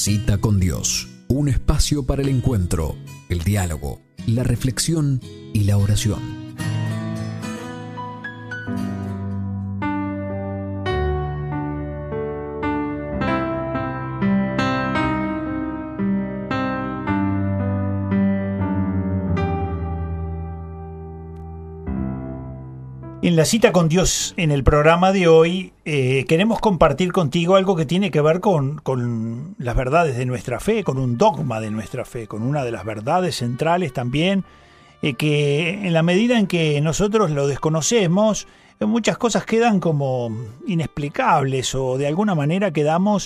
Cita con Dios, un espacio para el encuentro, el diálogo, la reflexión y la oración. En la cita con Dios, en el programa de hoy, queremos compartir contigo algo que tiene que ver con las verdades de nuestra fe, con un dogma de nuestra fe, con una de las verdades centrales también, que en la medida en que nosotros lo desconocemos, muchas cosas quedan como inexplicables o de alguna manera quedamos...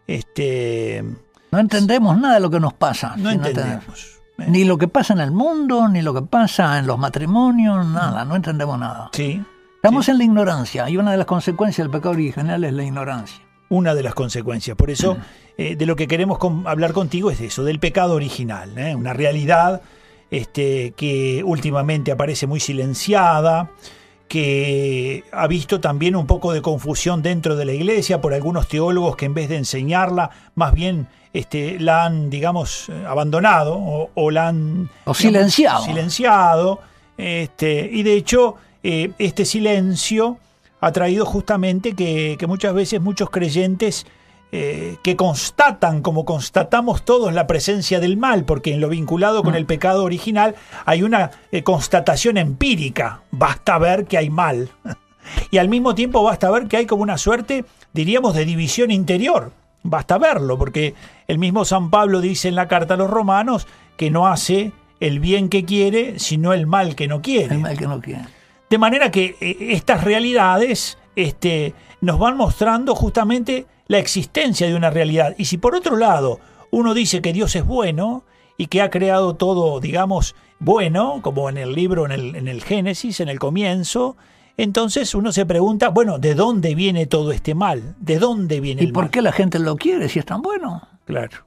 No entendemos nada de lo que nos pasa. No entendemos. Ni lo que pasa en el mundo, ni lo que pasa en los matrimonios, nada, no entendemos nada. Sí. Estamos en la ignorancia, y una de las consecuencias del pecado original es la ignorancia. Una de las consecuencias. Por eso, de lo que queremos hablar contigo es de eso, del pecado original, una realidad que últimamente aparece muy silenciada, que ha visto también un poco de confusión dentro de la iglesia por algunos teólogos que en vez de enseñarla, más bien la han, digamos, abandonado o la han... O silenciado. Silenciado. Y de hecho, este silencio ha traído justamente que muchas veces muchos creyentes que constatan, como constatamos todos, la presencia del mal, porque en lo vinculado con el pecado original hay una constatación empírica. Basta ver que hay mal. Y al mismo tiempo basta ver que hay como una suerte, diríamos, de división interior. Basta verlo, porque el mismo San Pablo dice en la carta a los romanos que no hace el bien que quiere, sino el mal que no quiere. El mal que no quiere. De manera que estas realidades nos van mostrando justamente la existencia de una realidad. Y si por otro lado uno dice que Dios es bueno y que ha creado todo, digamos, bueno, como en el libro, en el Génesis, en el comienzo, entonces uno se pregunta, bueno, ¿de dónde viene todo este mal? ¿De dónde viene el mal? ¿Y por qué la gente lo quiere si es tan bueno? Claro.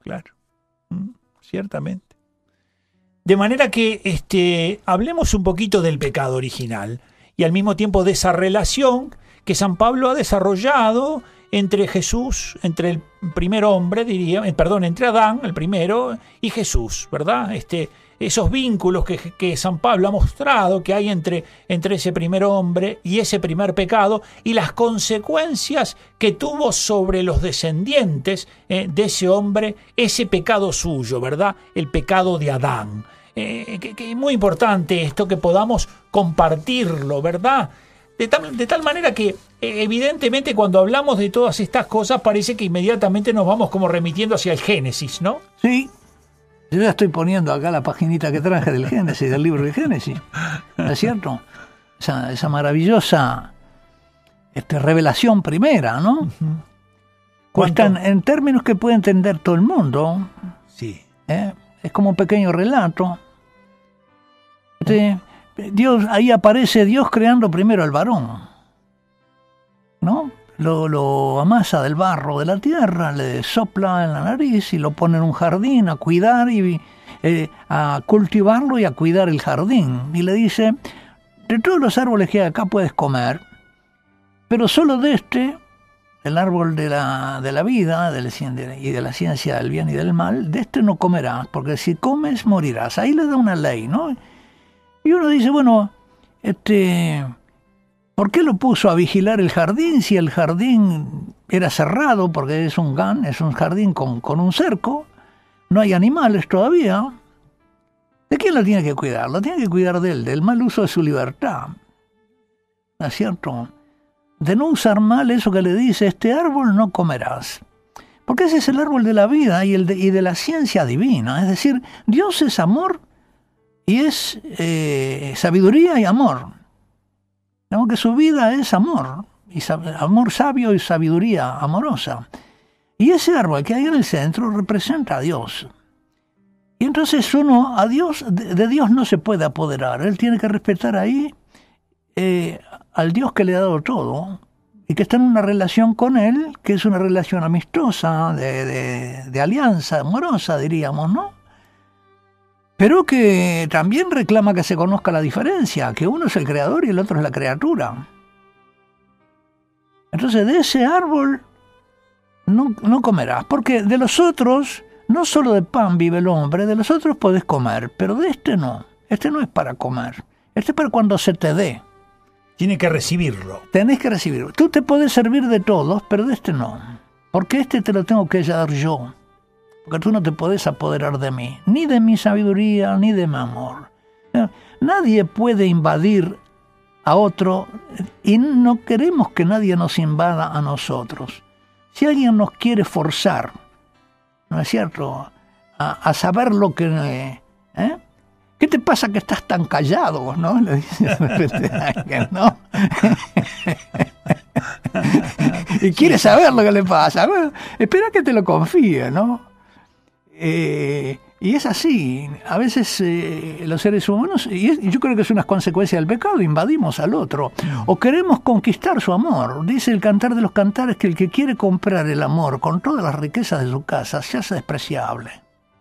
Ciertamente. De manera que hablemos un poquito del pecado original y al mismo tiempo de esa relación que San Pablo ha desarrollado entre Jesús, entre el primer hombre, entre Adán, el primero, y Jesús, ¿verdad? Esos vínculos que San Pablo ha mostrado que hay entre ese primer hombre y ese primer pecado y las consecuencias que tuvo sobre los descendientes de ese hombre, ese pecado suyo, ¿verdad? El pecado de Adán. Que es muy importante esto, que podamos compartirlo, ¿verdad? De tal manera que evidentemente cuando hablamos de todas estas cosas parece que inmediatamente nos vamos como remitiendo hacia el Génesis, ¿no? Sí. Yo ya estoy poniendo acá la paginita que traje del Génesis, del libro del Génesis. ¿No es cierto? Esa maravillosa revelación primera, ¿no? Pues en términos que puede entender todo el mundo. Sí. Es como un pequeño relato. Ahí aparece Dios creando primero al varón, ¿no? Lo amasa del barro de la tierra, le sopla en la nariz y lo pone en un jardín a cuidar y a cultivarlo y a cuidar el jardín. Y le dice, de todos los árboles que hay acá puedes comer, pero solo de el árbol de la vida y de la ciencia del bien y del mal, de no comerás, porque si comes morirás. Ahí le da una ley, ¿no? Y uno dice, bueno, ¿por qué lo puso a vigilar el jardín si el jardín era cerrado? Porque es un jardín con un cerco, no hay animales todavía. ¿De quién lo tiene que cuidar? Lo tiene que cuidar de él, del mal uso de su libertad. ¿No es cierto? De no usar mal eso que le dice, este árbol no comerás. Porque ese es el árbol de la vida y de la ciencia divina. Es decir, Dios es amor y es sabiduría y amor. ¿No? Que su vida es amor, amor sabio y sabiduría amorosa. Y ese árbol que hay en el centro representa a Dios. Y entonces de Dios no se puede apoderar. Él tiene que respetar ahí al Dios que le ha dado todo y que está en una relación con Él, que es una relación amistosa, de alianza amorosa, diríamos, ¿no? Pero que también reclama que se conozca la diferencia, que uno es el creador y el otro es la criatura. Entonces de ese árbol no comerás, porque de los otros, no solo de pan vive el hombre, de los otros podés comer, pero de este no es para comer, este es para cuando se te dé. Tiene que recibirlo. Tenés que recibirlo. Tú te podés servir de todos, pero de este no, porque este te lo tengo que dar yo, porque tú no te podés apoderar de mí, ni de mi sabiduría, ni de mi amor. Nadie puede invadir a otro y no queremos que nadie nos invada a nosotros. Si alguien nos quiere forzar, ¿no es cierto?, a saber lo que... ¿Qué te pasa que estás tan callado? ¿No? Le dice de repente a alguien, ¿no? Y quiere saber lo que le pasa. Bueno, espera que te lo confíe, ¿no? Y es así. A veces los seres humanos, y yo creo que es una consecuencia del pecado, invadimos al otro. O queremos conquistar su amor. Dice el Cantar de los Cantares que el que quiere comprar el amor con todas las riquezas de su casa se hace despreciable.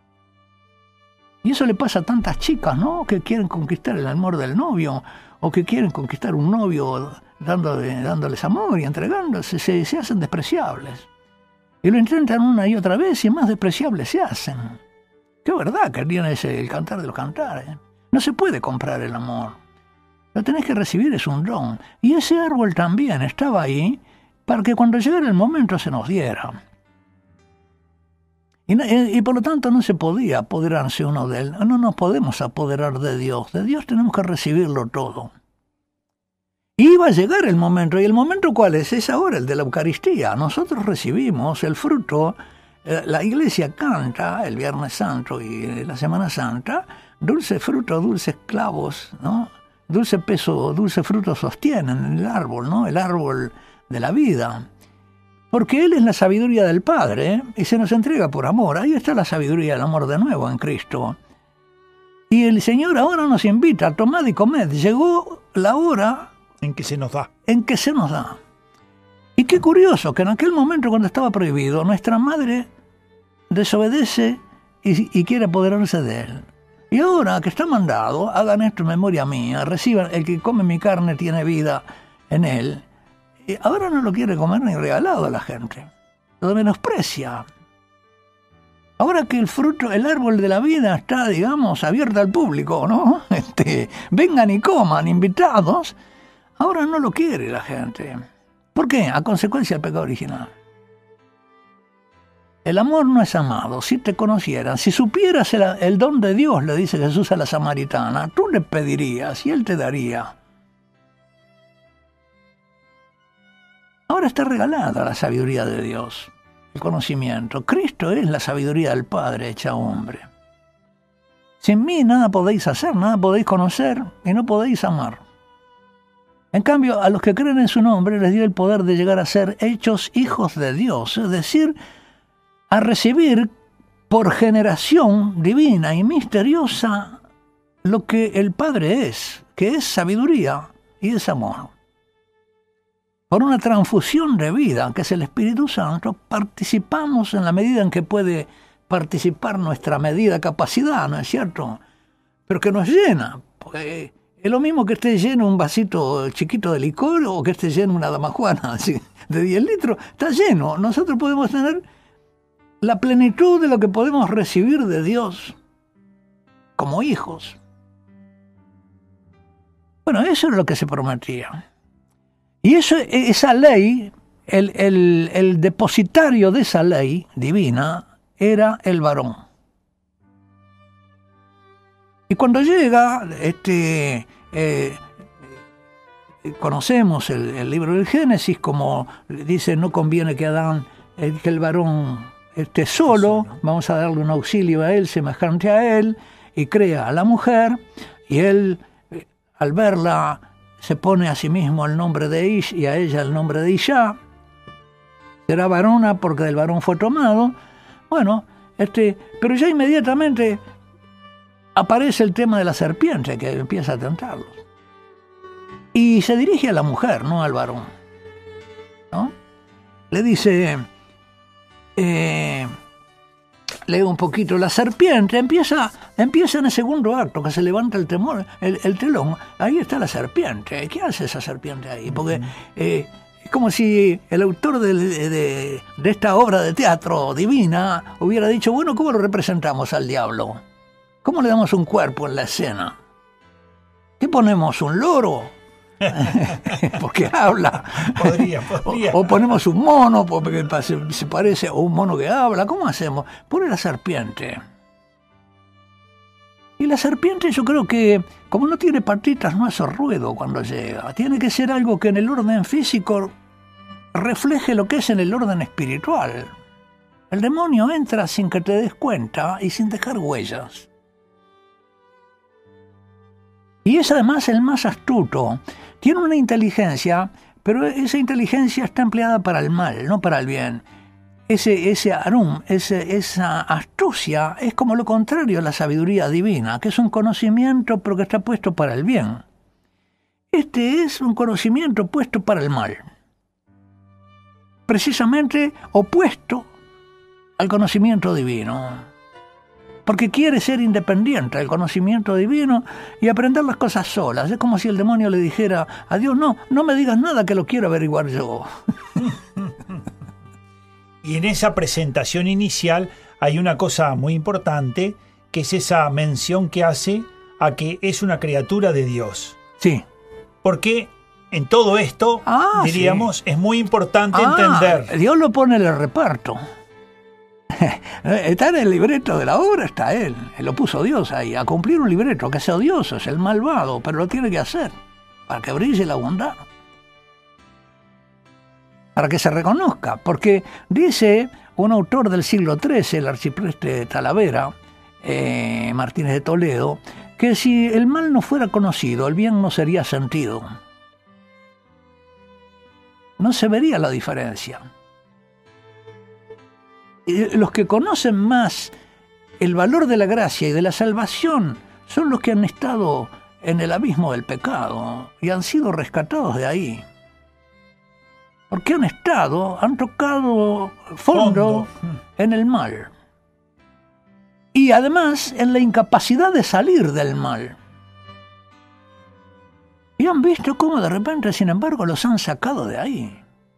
Y eso le pasa a tantas chicas, ¿no?, que quieren conquistar el amor del novio, o que quieren conquistar un novio dándoles amor y entregándose, se hacen despreciables. Y lo intentan una y otra vez y más despreciables se hacen. Qué verdad que tiene el Cantar de los Cantares. No se puede comprar el amor. Lo tenés que recibir, es un don. Y ese árbol también estaba ahí para que cuando llegara el momento se nos diera. Y por lo tanto no se podía apoderarse uno de él. No nos podemos apoderar de Dios. De Dios tenemos que recibirlo todo. Y iba a llegar el momento. ¿Y el momento cuál es? Es ahora el de la Eucaristía. Nosotros recibimos el fruto. La Iglesia canta el Viernes Santo y la Semana Santa. Dulce fruto, dulces clavos, ¿no? Dulce peso, dulce fruto sostienen el árbol, ¿no? El árbol de la vida. Porque Él es la sabiduría del Padre, y se nos entrega por amor. Ahí está la sabiduría del amor de nuevo en Cristo. Y el Señor ahora nos invita, tomad y comed. Llegó la hora en que se nos da. Y qué curioso que en aquel momento cuando estaba prohibido, nuestra madre desobedece y quiere apoderarse de Él. Y ahora que está mandado, hagan esto en memoria mía, reciban, el que come mi carne tiene vida en Él. Y ahora no lo quiere comer ni regalado a la gente. Lo menosprecia. Ahora que el fruto, el árbol de la vida está, digamos, abierto al público, ¿no? Vengan y coman, invitados. Ahora no lo quiere la gente. ¿Por qué? A consecuencia del pecado original. El amor no es amado. Si te conocieran, si supieras el don de Dios, le dice Jesús a la samaritana, tú le pedirías y Él te daría. Ahora está regalada la sabiduría de Dios, el conocimiento. Cristo es la sabiduría del Padre hecha hombre. Sin mí nada podéis hacer, nada podéis conocer y no podéis amar. En cambio, a los que creen en su nombre les dio el poder de llegar a ser hechos hijos de Dios, es decir, a recibir por generación divina y misteriosa lo que el Padre es, que es sabiduría y es amor. Por una transfusión de vida, que es el Espíritu Santo, participamos en la medida en que puede participar nuestra medida capacidad, ¿no es cierto? Pero que nos llena, porque es lo mismo que esté lleno un vasito chiquito de licor o que esté lleno una damajuana de 10 litros, está lleno. Nosotros podemos tener la plenitud de lo que podemos recibir de Dios como hijos. Bueno, eso es lo que se prometía. Y esa ley, el depositario de esa ley divina era el varón. Y cuando llega, conocemos el libro del Génesis, como dice, no conviene que que el varón esté solo, vamos a darle un auxilio a él, semejante a él, y crea a la mujer, y él, al verla, se pone a sí mismo el nombre de Ish y a ella el nombre de Isha. Será varona porque del varón fue tomado. Bueno, pero ya inmediatamente aparece el tema de la serpiente que empieza a tentarlos. Y se dirige a la mujer, no al varón, ¿no? Le dice, leo un poquito, la serpiente empieza en el segundo acto, que se levanta el telón, ahí está la serpiente. ¿Qué hace esa serpiente ahí? Porque Como si el autor de esta obra de teatro divina hubiera dicho, bueno, ¿cómo lo representamos al diablo? ¿Cómo le damos un cuerpo en la escena? ¿Qué ponemos? ¿Un loro? Porque habla. Podría. O ponemos un mono, porque se parece, o un mono que habla. ¿Cómo hacemos? Pone la serpiente. Y la serpiente, yo creo que, como no tiene patitas, no hace ruido cuando llega. Tiene que ser algo que en el orden físico refleje lo que es en el orden espiritual. El demonio entra sin que te des cuenta y sin dejar huellas. Y es además el más astuto. Tiene una inteligencia, pero esa inteligencia está empleada para el mal, no para el bien. Ese arum, esa astucia es como lo contrario a la sabiduría divina, que es un conocimiento pero que está puesto para el bien. Este es un conocimiento puesto para el mal. Precisamente opuesto al conocimiento divino. Porque quiere ser independiente del conocimiento divino y aprender las cosas solas. Es como si el demonio le dijera a Dios, no me digas nada que lo quiero averiguar yo. Y en esa presentación inicial hay una cosa muy importante, que es esa mención que hace a que es una criatura de Dios. Sí. Porque en todo esto, diríamos, sí, es muy importante entender. Dios lo pone en el reparto. Está en el libreto de la obra, está él lo puso Dios ahí, a cumplir un libreto, que es odioso, es el malvado, pero lo tiene que hacer, para que brille la bondad, para que se reconozca, porque dice un autor del siglo XIII, el arcipreste Talavera, Martínez de Toledo, que si el mal no fuera conocido, el bien no sería sentido. No se vería la diferencia. Los que conocen más el valor de la gracia y de la salvación son los que han estado en el abismo del pecado y han sido rescatados de ahí. Porque han tocado fondo en el mal. Y además en la incapacidad de salir del mal. Y han visto cómo de repente, sin embargo, los han sacado de ahí.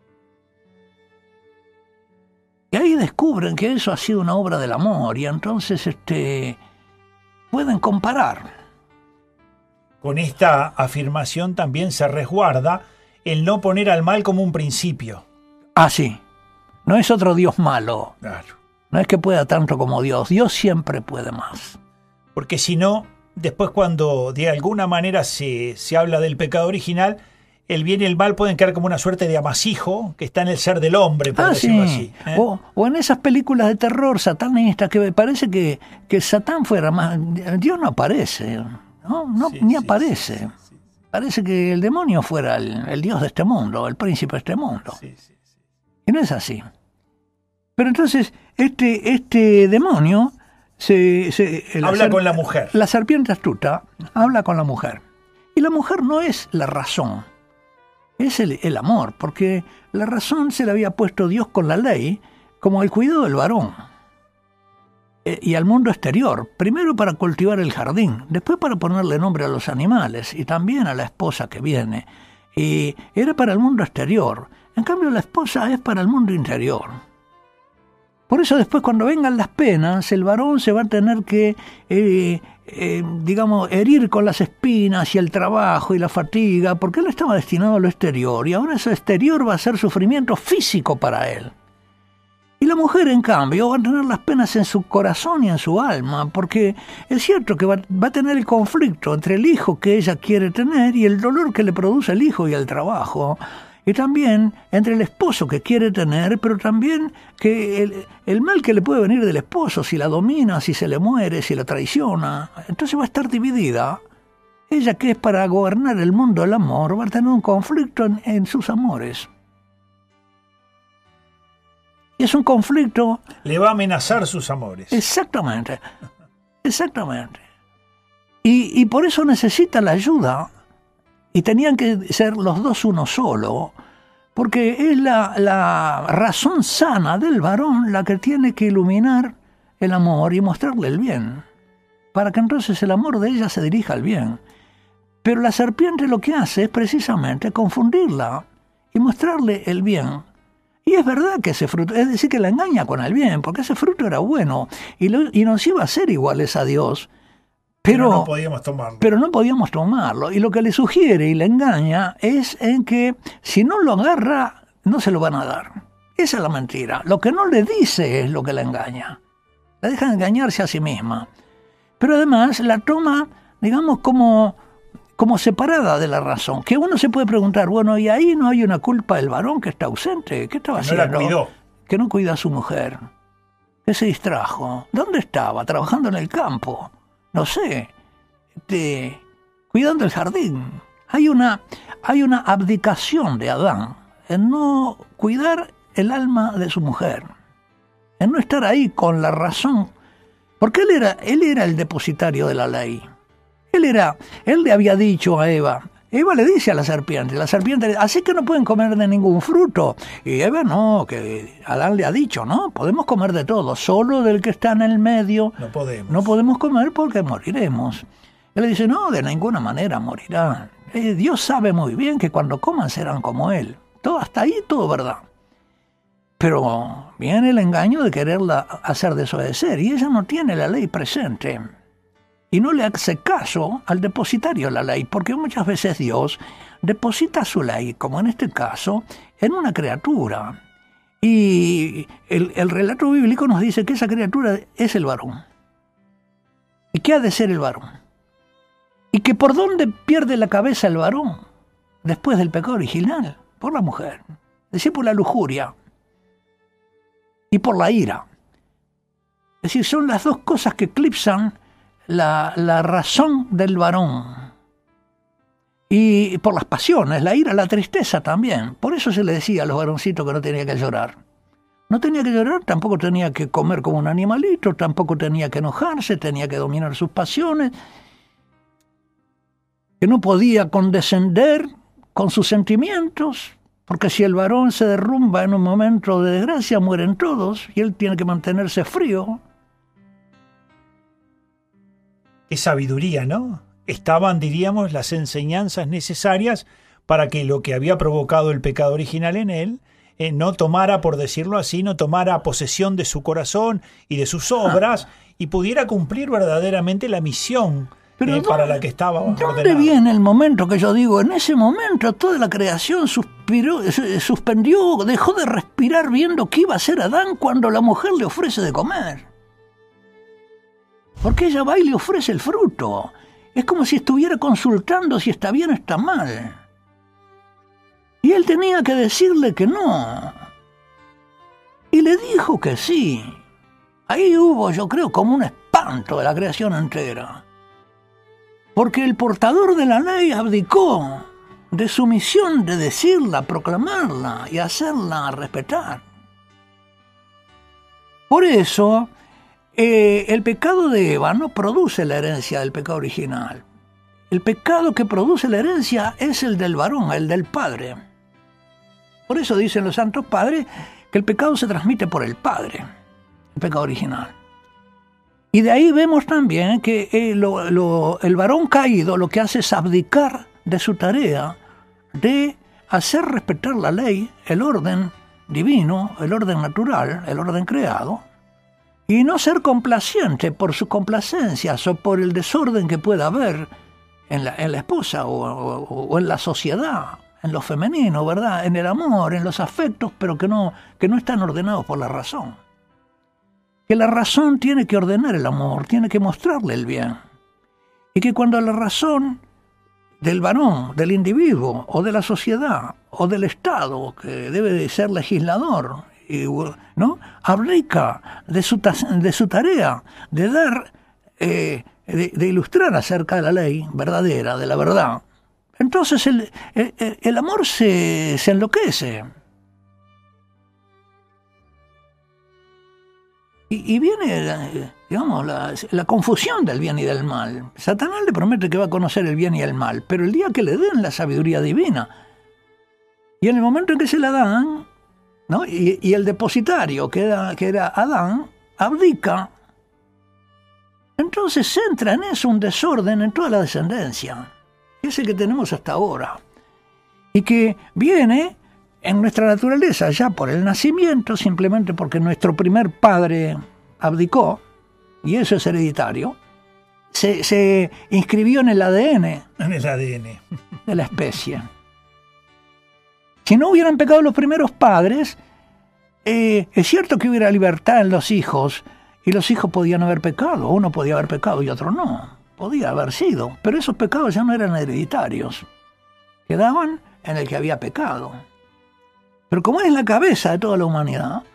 Y ahí descubren que eso ha sido una obra del amor y entonces pueden comparar. Con esta afirmación también se resguarda el no poner al mal como un principio. Ah, sí. No es otro Dios malo. Claro. No es que pueda tanto como Dios. Dios siempre puede más. Porque si no, después cuando de alguna manera se habla del pecado original, el bien y el mal pueden quedar como una suerte de amasijo que está en el ser del hombre, por decirlo así. O en esas películas de terror satanistas que me parece que Satán fuera más... Dios no aparece, ni aparece. Sí. Parece que el demonio fuera el dios de este mundo, el príncipe de este mundo. Sí. Y no es así. Pero entonces, este demonio habla con la mujer. La serpiente astuta habla con la mujer. Y la mujer no es la razón. Es el amor, porque la razón se la había puesto Dios con la ley como el cuidado del varón y al mundo exterior, primero para cultivar el jardín, después para ponerle nombre a los animales y también a la esposa que viene, y era para el mundo exterior. En cambio la esposa es para el mundo interior. Por eso después cuando vengan las penas, el varón se va a tener que herir con las espinas y el trabajo y la fatiga, porque él estaba destinado a lo exterior, y ahora ese exterior va a ser sufrimiento físico para él. Y la mujer, en cambio, va a tener las penas en su corazón y en su alma, porque es cierto que va a tener el conflicto entre el hijo que ella quiere tener y el dolor que le produce el hijo y el trabajo. Y también entre el esposo que quiere tener, pero también que el mal que le puede venir del esposo, si la domina, si se le muere, si la traiciona. Entonces va a estar dividida. Ella, que es para gobernar el mundo del amor, va a tener un conflicto en sus amores. Y es un conflicto... Le va a amenazar sus amores. Exactamente. Y por eso necesita la ayuda. Y tenían que ser los dos uno solo, porque es la razón sana del varón la que tiene que iluminar el amor y mostrarle el bien, para que entonces el amor de ella se dirija al bien. Pero la serpiente lo que hace es precisamente confundirla y mostrarle el bien. Y es verdad que ese fruto, es decir, que la engaña con el bien, porque ese fruto era bueno y nos iba a ser iguales a Dios. Pero no podíamos tomarlo. Pero no podíamos tomarlo. Y lo que le sugiere y le engaña es en que si no lo agarra, no se lo van a dar. Esa es la mentira. Lo que no le dice es lo que la engaña. La deja engañarse a sí misma. Pero además la toma, digamos, como separada de la razón. Que uno se puede preguntar, bueno, ¿y ahí no hay una culpa del varón que está ausente? ¿Qué estaba haciendo? No la cuidó. Que no cuida a su mujer. Que se distrajo. ¿Dónde estaba? Trabajando en el campo. No sé, cuidando el jardín. Hay una abdicación de Adán en no cuidar el alma de su mujer, en no estar ahí con la razón, porque él era el depositario de la ley. Él le había dicho a Eva le dice a la serpiente, así que no pueden comer de ningún fruto. Y Eva no, que Adán le ha dicho, no, podemos comer de todo, solo del que está en el medio. No podemos comer porque moriremos. Él le dice, no, de ninguna manera morirán. Dios sabe muy bien que cuando coman serán como Él. Todo hasta ahí, todo verdad. Pero viene el engaño de quererla hacer desobedecer, y ella no tiene la ley presente. Y no le hace caso al depositario de la ley, porque muchas veces Dios deposita su ley, como en este caso, en una criatura. Y el relato bíblico nos dice que esa criatura es el varón. ¿Y qué ha de ser el varón? Y que por dónde pierde la cabeza el varón después del pecado original, por la mujer. Es decir, por la lujuria y por la ira. Es decir, son las dos cosas que eclipsan la razón del varón. Y por las pasiones, la ira, la tristeza también. Por eso se le decía a los varoncitos que no tenía que llorar. No tenía que llorar, tampoco tenía que comer como un animalito, tampoco tenía que enojarse, tenía que dominar sus pasiones, que no podía condescender con sus sentimientos, porque si el varón se derrumba en un momento de desgracia, mueren todos, y él tiene que mantenerse frío. Qué sabiduría, ¿no? Estaban, diríamos, las enseñanzas necesarias para que lo que había provocado el pecado original en él no tomara, por decirlo así, no tomara posesión de su corazón y de sus obras y pudiera cumplir verdaderamente la misión para la que estaba ordenado. ¿Dónde viene el momento que yo digo? En ese momento toda la creación suspendió, dejó de respirar viendo qué iba a hacer Adán cuando la mujer le ofrece de comer. Porque ella va y le ofrece el fruto. Es como si estuviera consultando si está bien o está mal. Y él tenía que decirle que no. Y le dijo que sí. Ahí hubo, yo creo, como un espanto de la creación entera. Porque el portador de la ley abdicó de su misión de decirla, proclamarla y hacerla respetar. Por eso el pecado de Eva no produce la herencia del pecado original. El pecado que produce la herencia es el del varón, el del padre. Por eso dicen los santos padres que el pecado se transmite por el padre, el pecado original. Y de ahí vemos también que el varón caído lo que hace es abdicar de su tarea de hacer respetar la ley, el orden divino, el orden natural, el orden creado, y no ser complaciente por sus complacencias o por el desorden que pueda haber en la esposa o en la sociedad, en lo femenino, ¿verdad? En el amor, en los afectos, pero que no están ordenados por la razón. Que la razón tiene que ordenar el amor, tiene que mostrarle el bien. Y que cuando la razón del varón, del individuo, o de la sociedad, o del Estado, que debe de ser legislador, ¿no?, abdica de su tarea de dar, de ilustrar acerca de la ley verdadera, de la verdad, entonces el amor se enloquece. Y viene, digamos, la confusión del bien y del mal. Satanás le promete que va a conocer el bien y el mal, pero el día que le den la sabiduría divina, y en el momento en que se la dan, ¿no?, y el depositario, que era Adán, abdica, entonces entra en eso un desorden en toda la descendencia, ese que tenemos hasta ahora, y que viene en nuestra naturaleza, ya por el nacimiento, simplemente porque nuestro primer padre abdicó, y eso es hereditario, se inscribió en el ADN. En el ADN. De la especie. Si no hubieran pecado los primeros padres, es cierto que hubiera libertad en los hijos, y los hijos podían haber pecado, uno podía haber pecado y otro no, podía haber sido, pero esos pecados ya no eran hereditarios, quedaban en el que había pecado. Pero como es la cabeza de toda la humanidad,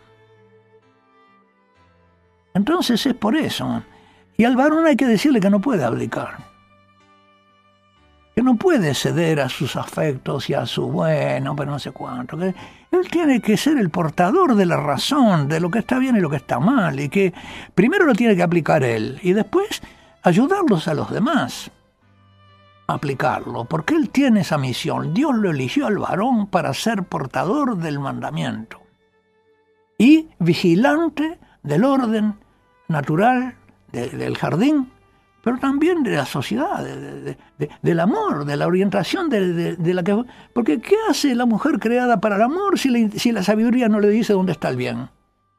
entonces es por eso. Y al varón hay que decirle que no puede abdicar, que no puede ceder a sus afectos y a su bueno, pero no sé cuánto, que él tiene que ser el portador de la razón, de lo que está bien y lo que está mal, y que primero lo tiene que aplicar él, y después ayudarlos a los demás a aplicarlo, porque él tiene esa misión. Dios lo eligió al varón para ser portador del mandamiento y vigilante del orden natural del jardín, pero también de la sociedad, del amor, de la orientación de la que... Porque ¿qué hace la mujer creada para el amor si la sabiduría no le dice dónde está el bien?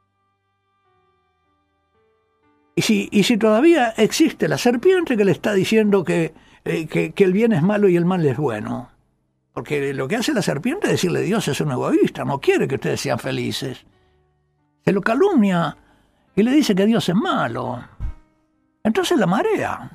Y si todavía existe la serpiente que le está diciendo que el bien es malo y el mal es bueno. Porque lo que hace la serpiente es decirle: Dios es un egoísta, no quiere que ustedes sean felices. Se lo calumnia y le dice que Dios es malo. Entonces la marea.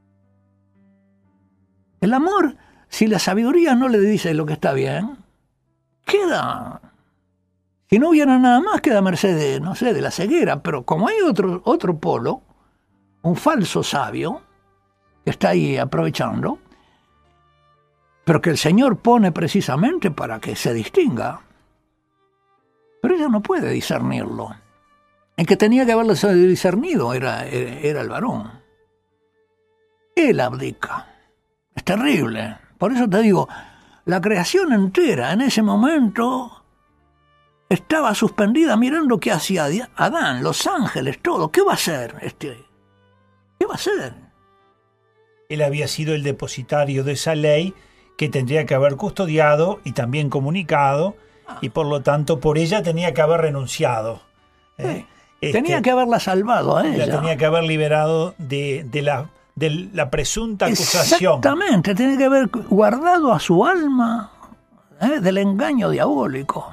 El amor, si la sabiduría no le dice lo que está bien, queda. Si no hubiera nada más, queda a merced de la ceguera. Pero como hay otro polo, un falso sabio, que está ahí aprovechando, pero que el Señor pone precisamente para que se distinga, pero ella no puede discernirlo. El que tenía que haberlo discernido era el varón. Él abdica. Es terrible. Por eso te digo, la creación entera en ese momento estaba suspendida mirando qué hacía Adán, los ángeles, todo. ¿Qué va a hacer ¿Qué va a hacer? Él había sido el depositario de esa ley que tendría que haber custodiado y también comunicado, y por lo tanto por ella tenía que haber renunciado. Sí. Tenía que haberla salvado a ella. La tenía que haber liberado de la presunta acusación. Exactamente, tenía que haber guardado a su alma del engaño diabólico.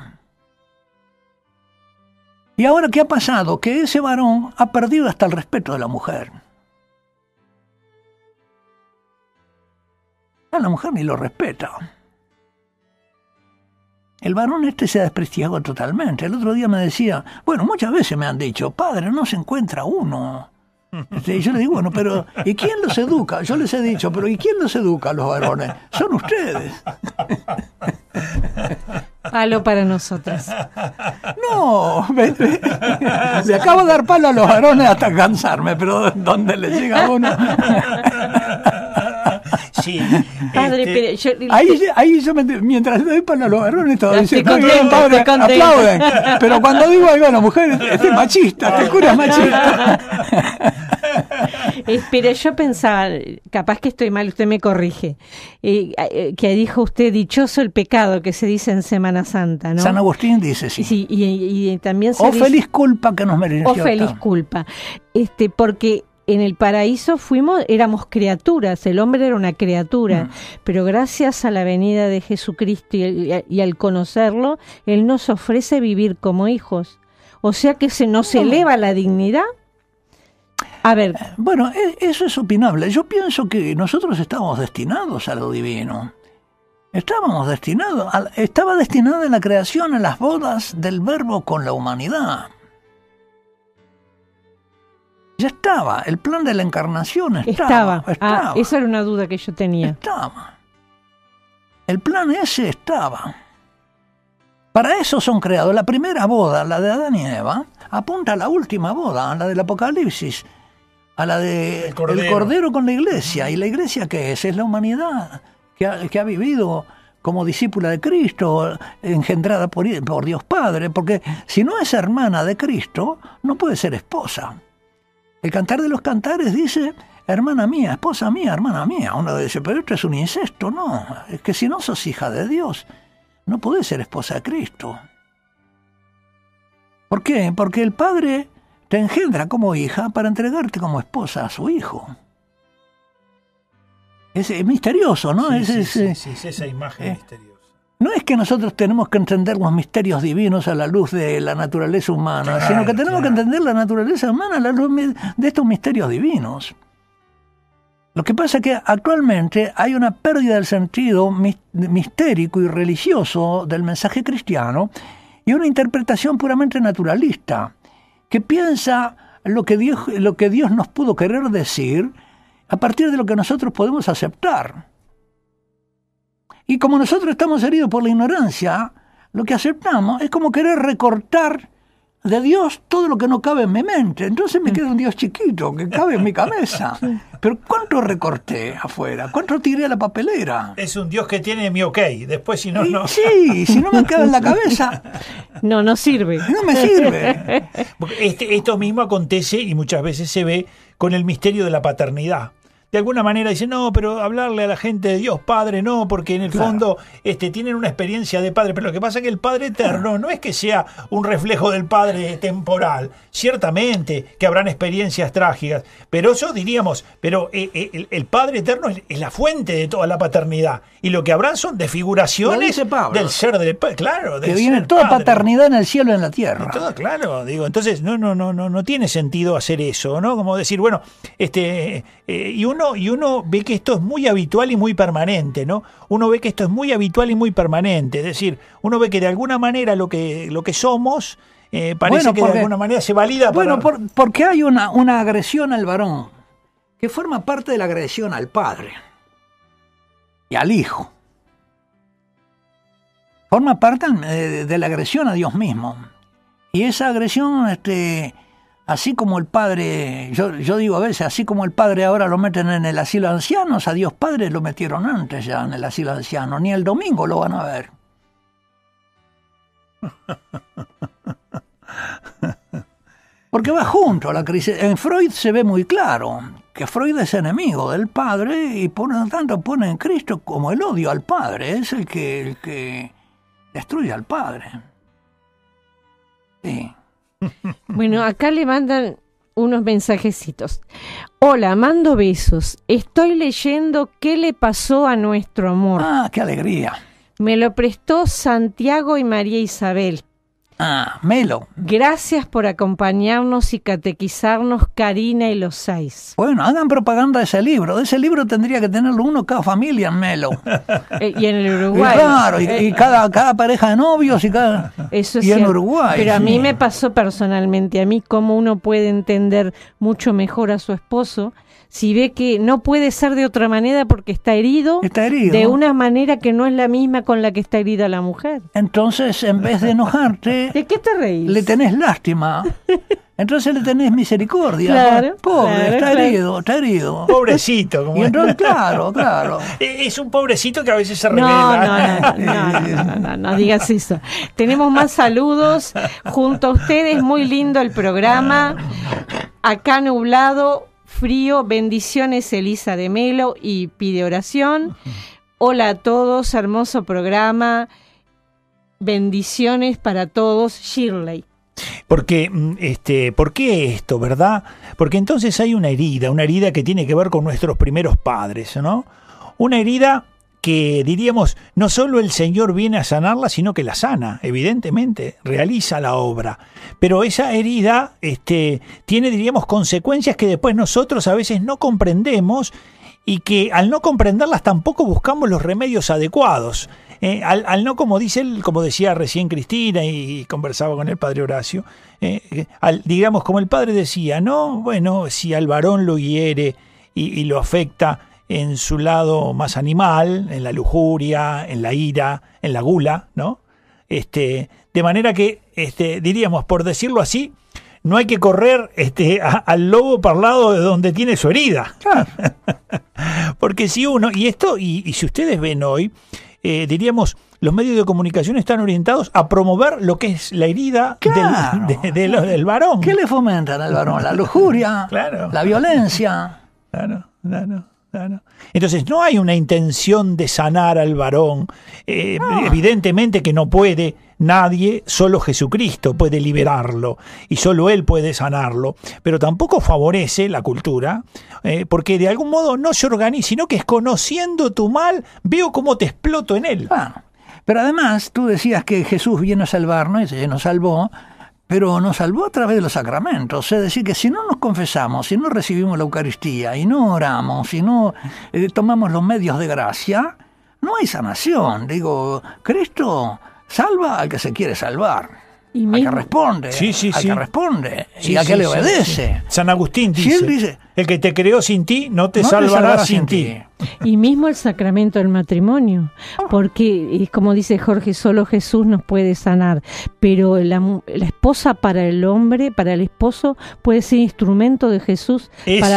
¿Y ahora qué ha pasado? Que ese varón ha perdido hasta el respeto de la mujer. A la mujer ni lo respeta. El varón se ha desprestigiado totalmente. El otro día me decía, bueno, muchas veces me han dicho: padre, no se encuentra uno. Y yo le digo, bueno, pero ¿y quién los educa? Yo les he dicho, pero ¿y quién los educa a los varones? Son ustedes. Palo para nosotros. No, le acabo de dar palo a los varones hasta cansarme, pero ¿dónde le llega a uno? Sí, padre, pero ahí yo mientras le doy palo a los varones, todo dice: estoy muy bien, padre, contenta. aplauden. Pero cuando digo algo a la mujer, este es machista, este cura es machista. Pero yo pensaba, capaz que estoy mal, usted me corrige, que dijo usted: dichoso el pecado, que se dice en Semana Santa, ¿no? San Agustín dice, sí. Sí, y también se dice, feliz culpa que nos mereció. O feliz culpa. Porque en el paraíso éramos criaturas, el hombre era una criatura, pero gracias a la venida de Jesucristo y al conocerlo, Él nos ofrece vivir como hijos. O sea que se nos eleva la dignidad. A ver. Bueno, eso es opinable. Yo pienso que nosotros estábamos destinados a lo divino. Estaba destinada la creación a las bodas del Verbo con la humanidad. Ya estaba, el plan de la encarnación estaba. Esa era una duda que yo tenía. Estaba. El plan ese estaba. Para eso son creados. La primera boda, la de Adán y Eva, apunta a la última boda, a la del Apocalipsis, a la de el Cordero con la Iglesia. ¿Y la Iglesia qué es? Es la humanidad que ha vivido como discípula de Cristo, engendrada por Dios Padre, porque si no es hermana de Cristo, no puede ser esposa. El Cantar de los Cantares dice: hermana mía, esposa mía, hermana mía. Uno dice: pero esto es un incesto. No, es que si no sos hija de Dios. no podés ser esposa de Cristo. ¿Por qué? Porque el Padre te engendra como hija para entregarte como esposa a su Hijo. Es misterioso, ¿no? Sí, es esa imagen misteriosa. No es que nosotros tenemos que entender los misterios divinos a la luz de la naturaleza humana, sino que tenemos que entender la naturaleza humana a la luz de estos misterios divinos. Lo que pasa es que actualmente hay una pérdida del sentido mistérico y religioso del mensaje cristiano y una interpretación puramente naturalista, que piensa lo que Dios nos pudo querer decir a partir de lo que nosotros podemos aceptar. Y como nosotros estamos heridos por la ignorancia, lo que aceptamos es como querer recortar de Dios todo lo que no cabe en mi mente. Entonces me queda un Dios chiquito que cabe en mi cabeza. Pero ¿cuánto recorté afuera? ¿Cuánto tiré a la papelera? Es un Dios que tiene mi ok. Después si no, no. Sí, si no me cabe en la cabeza, no sirve. no me sirve. Esto mismo acontece y muchas veces se ve con el misterio de la paternidad. De alguna manera dicen, no, pero hablarle a la gente de Dios Padre, no, porque en el fondo tienen una experiencia de Padre. Pero lo que pasa es que el Padre eterno no es que sea un reflejo del Padre temporal. Ciertamente que habrán experiencias trágicas, pero eso diríamos, pero el Padre eterno es la fuente de toda la paternidad. Y lo que habrán son desfiguraciones del ser del Padre. Claro, del que viene ser toda padre. paternidad en el cielo y en la tierra. Todo, claro, digo, entonces no tiene sentido hacer eso, ¿no? Como decir, bueno, y uno ve que esto es muy habitual y muy permanente, ¿no? Uno ve que esto es muy habitual y muy permanente, es decir, uno ve que de alguna manera lo que somos parece que de alguna manera se valida. Porque hay una agresión al varón que forma parte de la agresión al padre y al hijo. Forma parte de la agresión a Dios mismo. Y esa agresión, así como el padre, yo digo a veces, así como el padre ahora lo meten en el asilo de ancianos, a Dios Padre lo metieron antes ya en el asilo de ancianos, ni el domingo lo van a ver. Porque va junto a la crisis. En Freud se ve muy claro que Freud es enemigo del padre y por lo tanto pone en Cristo como el odio al padre, es el que destruye al padre. Sí. Bueno, acá le mandan unos mensajecitos. Hola, mando besos. Estoy leyendo ¿Qué le pasó a nuestro amor? Ah, qué alegría. Me lo prestó Santiago y María Isabel. Ah, Melo. Gracias por acompañarnos y catequizarnos, Karina y los 6. Bueno, hagan propaganda de ese libro. De ese libro tendría que tenerlo uno cada familia en Melo. Y en el Uruguay. Y claro, y cada pareja de novios Eso es y en cierto. Uruguay. Pero a sí. mí me pasó personalmente, a mí cómo uno puede entender mucho mejor a su esposo si ve que no puede ser de otra manera porque está herido de una manera que no es la misma con la que está herida la mujer. Entonces, en vez de enojarte, ¿de qué te reís? Le tenés lástima. Entonces le tenés misericordia. Claro, pobre, claro, está herido. Pobrecito. Como y entonces, claro. Es un pobrecito que a veces se revela. No digas eso. Tenemos más saludos junto a ustedes. Muy lindo el programa. Acá nublado, frío. Bendiciones, Elisa de Melo, y pide oración. Hola a todos, hermoso programa. Bendiciones para todos, Shirley. Porque, ¿por qué esto, verdad? Porque entonces hay una herida que tiene que ver con nuestros primeros padres, ¿no? Una herida que, diríamos, no solo el Señor viene a sanarla, sino que la sana, evidentemente, realiza la obra. Pero esa herida, tiene, diríamos, consecuencias que después nosotros a veces no comprendemos y que al no comprenderlas tampoco buscamos los remedios adecuados. Al no, como decía recién Cristina y conversaba con el padre Horacio, digamos, como el padre decía, no, bueno, si al varón lo hiere y lo afecta en su lado más animal, en la lujuria, en la ira, en la gula, ¿no? De manera que, diríamos, por decirlo así, no hay que correr al lobo parlado de donde tiene su herida. Claro. Porque si uno, y si ustedes ven hoy, diríamos, los medios de comunicación están orientados a promover lo que es la herida del varón. ¿Qué le fomentan al varón? La lujuria, claro. La violencia. Claro. Claro. Entonces no hay una intención de sanar al varón. Evidentemente que no puede nadie, solo Jesucristo puede liberarlo y solo Él puede sanarlo. Pero tampoco favorece la cultura, porque de algún modo no se organiza, sino que es conociendo tu mal, veo cómo te exploto en él. Pero además tú decías que Jesús viene a salvarnos y nos salvó, pero nos salvó a través de los sacramentos. Es decir, que si no nos confesamos, si no recibimos la Eucaristía y no oramos, si no tomamos los medios de gracia, no hay sanación. Digo, Cristo salva al que se quiere salvar, al que responde, que responde y al que le obedece. San Agustín dice, si él dice, el que te creó sin ti no te salvará sin ti. Y mismo el sacramento del matrimonio, porque como dice Jorge, solo Jesús nos puede sanar, pero la esposa para el hombre, para el esposo, puede ser instrumento de Jesús,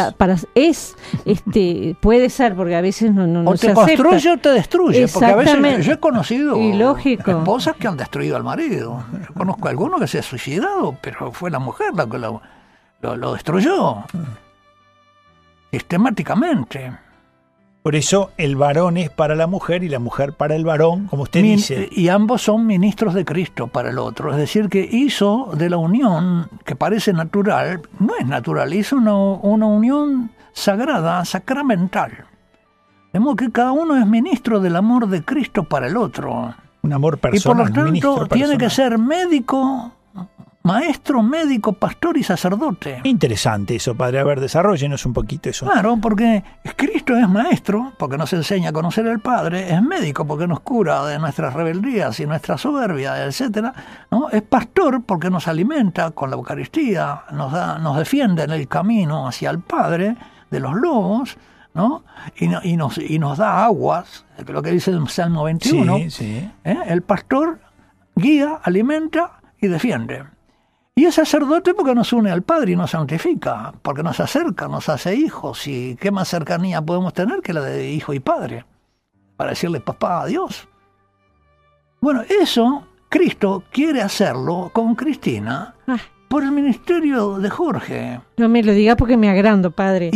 puede ser, porque a veces no se acepta. O te construye o te destruye, porque a veces yo he conocido esposas que han destruido al marido. Yo conozco a alguno que se ha suicidado, pero fue la mujer la que lo destruyó sistemáticamente. Por eso el varón es para la mujer y la mujer para el varón, como usted dice. Y ambos son ministros de Cristo para el otro. Es decir, que hizo de la unión, que parece natural, no es natural, hizo una unión sagrada, sacramental. De modo que cada uno es ministro del amor de Cristo para el otro. Un amor personal. Y por lo tanto tiene que ser médico, maestro, médico, pastor y sacerdote. Interesante eso, padre. A ver, desarróllenos un poquito eso. Porque Cristo es maestro, porque nos enseña a conocer al Padre, es médico, porque nos cura de nuestras rebeldías y nuestra soberbia, etcétera, ¿no? Es pastor, porque nos alimenta con la Eucaristía, nos defiende en el camino hacia el Padre de los lobos, ¿no? Y nos da aguas, lo que dice el Salmo 21. El pastor guía, alimenta y defiende. Y es sacerdote porque nos une al Padre y nos santifica, porque nos acerca, nos hace hijos. ¿Y qué más cercanía podemos tener que la de hijo y padre? Para decirle papá a Dios. Bueno, eso Cristo quiere hacerlo con Cristina por el ministerio de Jorge. No me lo diga porque me agrando, padre.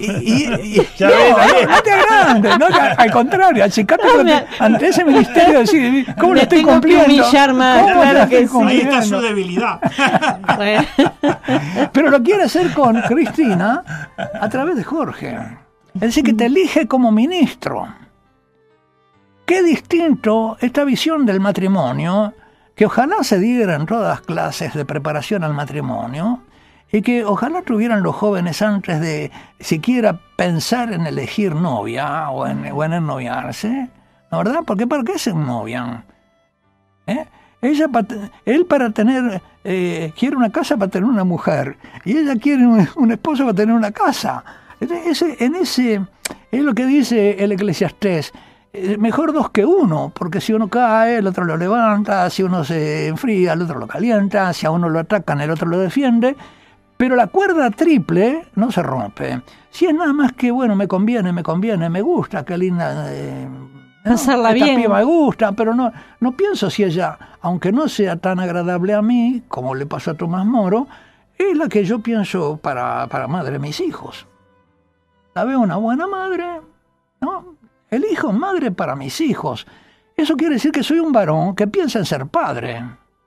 No te agrandes, al contrario, achicate ante ese ministerio, decir, ¿cómo lo estoy cumpliendo? Que humillar más, claro que sí. Ahí está su debilidad. Pero lo quiere hacer con Cristina a través de Jorge. Es decir, que te elige como ministro. Qué distinto esta visión del matrimonio, que ojalá se diera en todas las clases de preparación al matrimonio, y que ojalá tuvieran los jóvenes antes de siquiera pensar en elegir novia o en ennoviarse, ¿no, verdad? Porque ¿para qué se ennovian? Él para tener, quiere una casa para tener una mujer, y ella quiere un esposo para tener una casa. Es lo que dice el Eclesiastés. Mejor dos que uno, porque si uno cae, el otro lo levanta, si uno se enfría, el otro lo calienta, si a uno lo atacan, el otro lo defiende, pero la cuerda triple no se rompe. Si es nada más que, bueno, me conviene, me gusta, qué linda, pasarla esta bien. piba me gusta, pero no pienso si ella, aunque no sea tan agradable a mí, como le pasó a Tomás Moro, es la que yo pienso para madre de mis hijos. La veo una buena madre, ¿no? Elijo madre para mis hijos. Eso quiere decir que soy un varón que piensa en ser padre.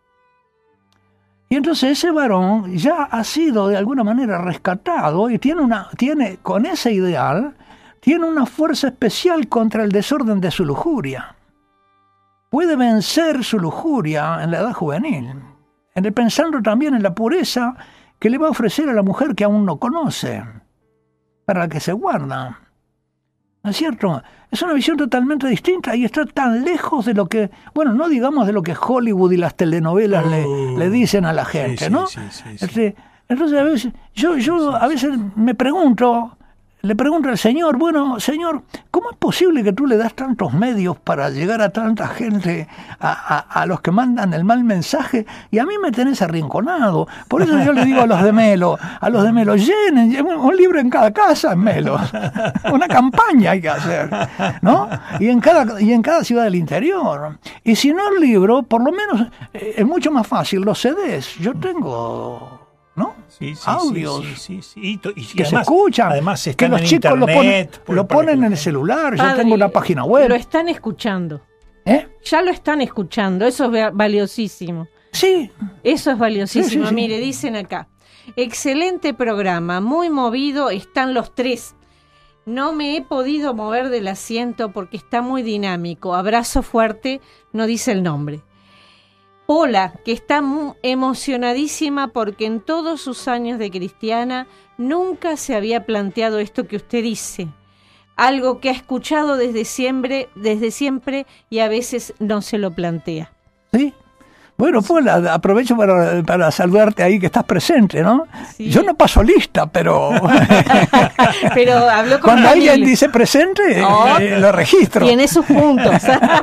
Y entonces ese varón ya ha sido de alguna manera rescatado y tiene con ese ideal, tiene una fuerza especial contra el desorden de su lujuria. Puede vencer su lujuria en la edad juvenil, pensando también en la pureza que le va a ofrecer a la mujer que aún no conoce, para la que se guarda. ¿No es cierto? Es una visión totalmente distinta y está tan lejos de lo que, bueno, no digamos de lo que Hollywood y las telenovelas le dicen a la gente, ¿no? Sí. Entonces a veces, yo a veces le pregunto al Señor, bueno, Señor, ¿cómo es posible que tú le das tantos medios para llegar a tanta gente, a los que mandan el mal mensaje, y a mí me tenés arrinconado? Por eso yo le digo a los de Melo, llenen un libro en cada casa en Melo, una campaña hay que hacer, ¿no? Y en cada ciudad del interior. Y si no el libro, por lo menos es mucho más fácil los CDs. Yo tengo ¿no? Sí, audios sí. Y que además, se escuchan, además que están los en chicos internet, lo ponen en el celular. Yo Padre, tengo una página web. Lo están escuchando. Ya lo están escuchando. Eso es valiosísimo. Sí. Eso es valiosísimo. Sí. Mire, dicen acá. Excelente programa, muy movido, están los tres. No me he podido mover del asiento porque está muy dinámico. Abrazo fuerte, no dice el nombre. Pola, que está muy emocionadísima porque en todos sus años de cristiana nunca se había planteado esto que usted dice. Algo que ha escuchado desde siempre y a veces no se lo plantea. Sí. Bueno, Pola, aprovecho para saludarte ahí que estás presente, ¿no? Sí. Yo no paso lista, pero Pero habló con cuando Camilo. alguien dice presente, lo registro. Tiene sus puntos.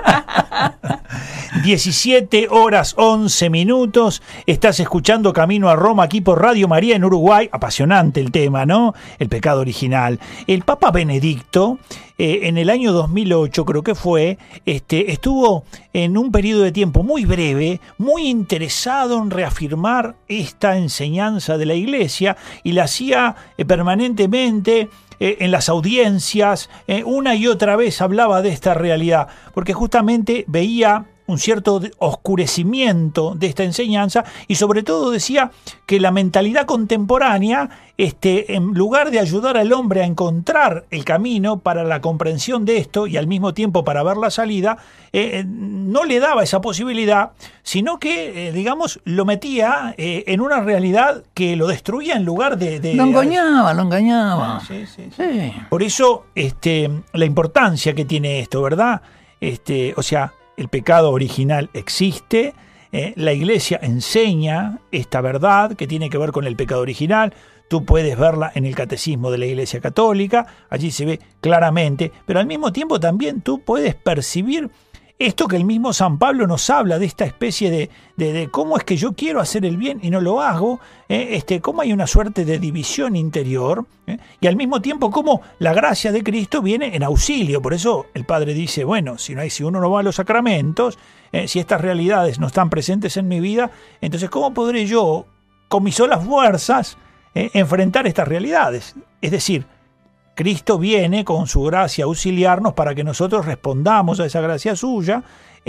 17 horas 11 minutos. Estás escuchando Camino a Roma aquí por Radio María en Uruguay. Apasionante el tema, ¿no? El pecado original. El Papa Benedicto, en el año 2008, creo que fue, estuvo en un periodo de tiempo muy breve, muy interesado en reafirmar esta enseñanza de la Iglesia y la hacía permanentemente. En las audiencias, una y otra vez hablaba de esta realidad, porque justamente veía un cierto oscurecimiento de esta enseñanza y sobre todo decía que la mentalidad contemporánea, en lugar de ayudar al hombre a encontrar el camino para la comprensión de esto y al mismo tiempo para ver la salida, no le daba esa posibilidad, sino que, digamos, lo metía en una realidad que lo destruía en lugar de... Lo engañaba. Sí. Sí. Por eso, la importancia que tiene esto, ¿verdad? O sea, el pecado original existe, la Iglesia enseña esta verdad que tiene que ver con el pecado original. Tú puedes verla en el Catecismo de la Iglesia Católica, allí se ve claramente, pero al mismo tiempo también tú puedes percibir esto que el mismo San Pablo nos habla, de esta especie de cómo es que yo quiero hacer el bien y no lo hago, cómo hay una suerte de división interior, y al mismo tiempo cómo la gracia de Cristo viene en auxilio. Por eso el Padre dice, bueno, si uno no va a los sacramentos, si estas realidades no están presentes en mi vida, entonces ¿cómo podré yo, con mis solas fuerzas, enfrentar estas realidades? Es decir, Cristo viene con su gracia a auxiliarnos para que nosotros respondamos a esa gracia suya,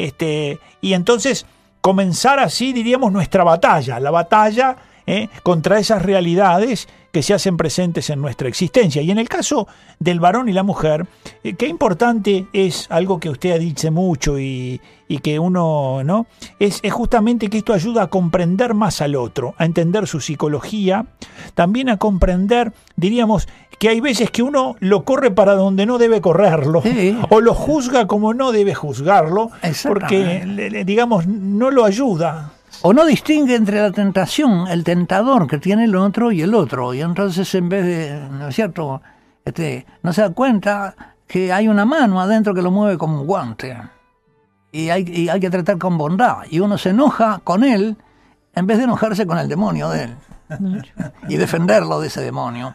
y entonces comenzar así, diríamos, nuestra batalla, la batalla contra esas realidades que se hacen presentes en nuestra existencia. Y en el caso del varón y la mujer, qué importante es algo que usted ha dicho mucho y que uno, ¿no? Es justamente que esto ayuda a comprender más al otro, a entender su psicología, también a comprender, diríamos, que hay veces que uno lo corre para donde no debe correrlo, sí, o lo juzga como no debe juzgarlo, porque, digamos, no lo ayuda. O no distingue entre la tentación, el tentador que tiene el otro y el otro. Y entonces en vez de, ¿no es cierto?, no se da cuenta que hay una mano adentro que lo mueve como un guante. Y hay que tratar con bondad. Y uno se enoja con él en vez de enojarse con el demonio de él. Y defenderlo de ese demonio.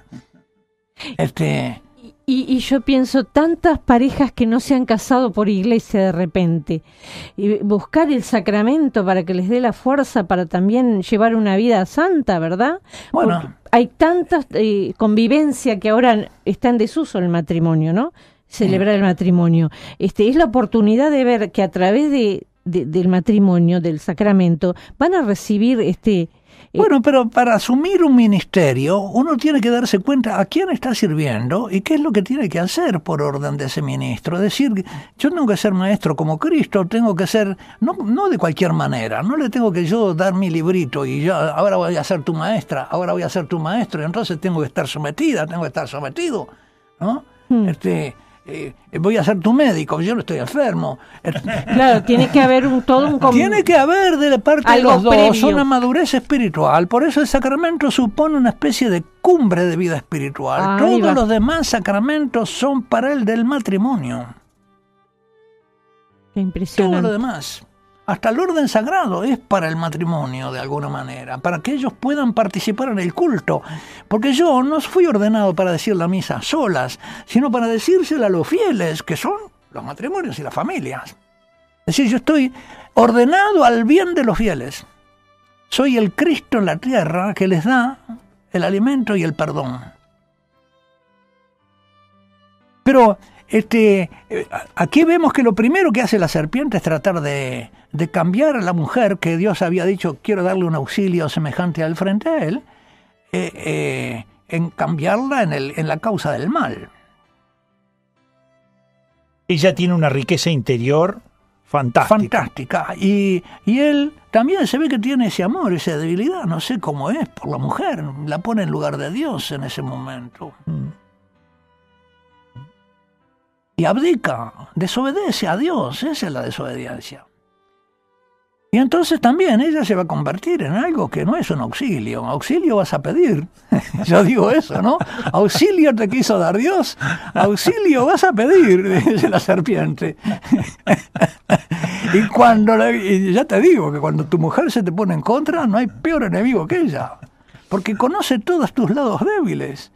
Y yo pienso, tantas parejas que no se han casado por iglesia de repente, y buscar el sacramento para que les dé la fuerza para también llevar una vida santa, ¿verdad? Bueno. Porque hay tanta convivencia que ahora está en desuso el matrimonio, ¿no? Celebrar el matrimonio. Es la oportunidad de ver que a través del matrimonio, del sacramento, van a recibir Bueno, pero para asumir un ministerio, uno tiene que darse cuenta a quién está sirviendo y qué es lo que tiene que hacer por orden de ese ministro. Es decir, yo tengo que ser maestro como Cristo, tengo que ser, no de cualquier manera, no le tengo que yo dar mi librito y yo ahora voy a ser tu maestra, ahora voy a ser tu maestro, y entonces tengo que estar sometida, tengo que estar sometido, ¿no? Voy a ser tu médico, yo no estoy enfermo. Claro, tiene que haber tiene que haber de parte de los dos previo, una madurez espiritual. Por eso el sacramento supone una especie de cumbre de vida espiritual. Todos los demás sacramentos son para el del matrimonio. Qué impresionante. Todo lo demás, hasta el orden sagrado, es para el matrimonio de alguna manera, para que ellos puedan participar en el culto. Porque yo no fui ordenado para decir la misa a solas, sino para decírsela a los fieles, que son los matrimonios y las familias. Es decir, yo estoy ordenado al bien de los fieles. soy el Cristo en la tierra que les da el alimento y el perdón. Pero aquí vemos que lo primero que hace la serpiente es tratar de cambiar a la mujer, que Dios había dicho, quiero darle un auxilio semejante al frente a él, en cambiarla en la causa del mal. Ella tiene una riqueza interior fantástica. Y él también se ve que tiene ese amor, esa debilidad, no sé cómo es, por la mujer. La pone en lugar de Dios en ese momento. Y abdica, desobedece a Dios, esa es la desobediencia. Y entonces también ella se va a convertir en algo que no es un auxilio. Auxilio vas a pedir. Yo digo eso, ¿no? Auxilio te quiso dar Dios, auxilio vas a pedir, dice la serpiente. Y ya te digo que cuando tu mujer se te pone en contra, no hay peor enemigo que ella. Porque conoce todos tus lados débiles.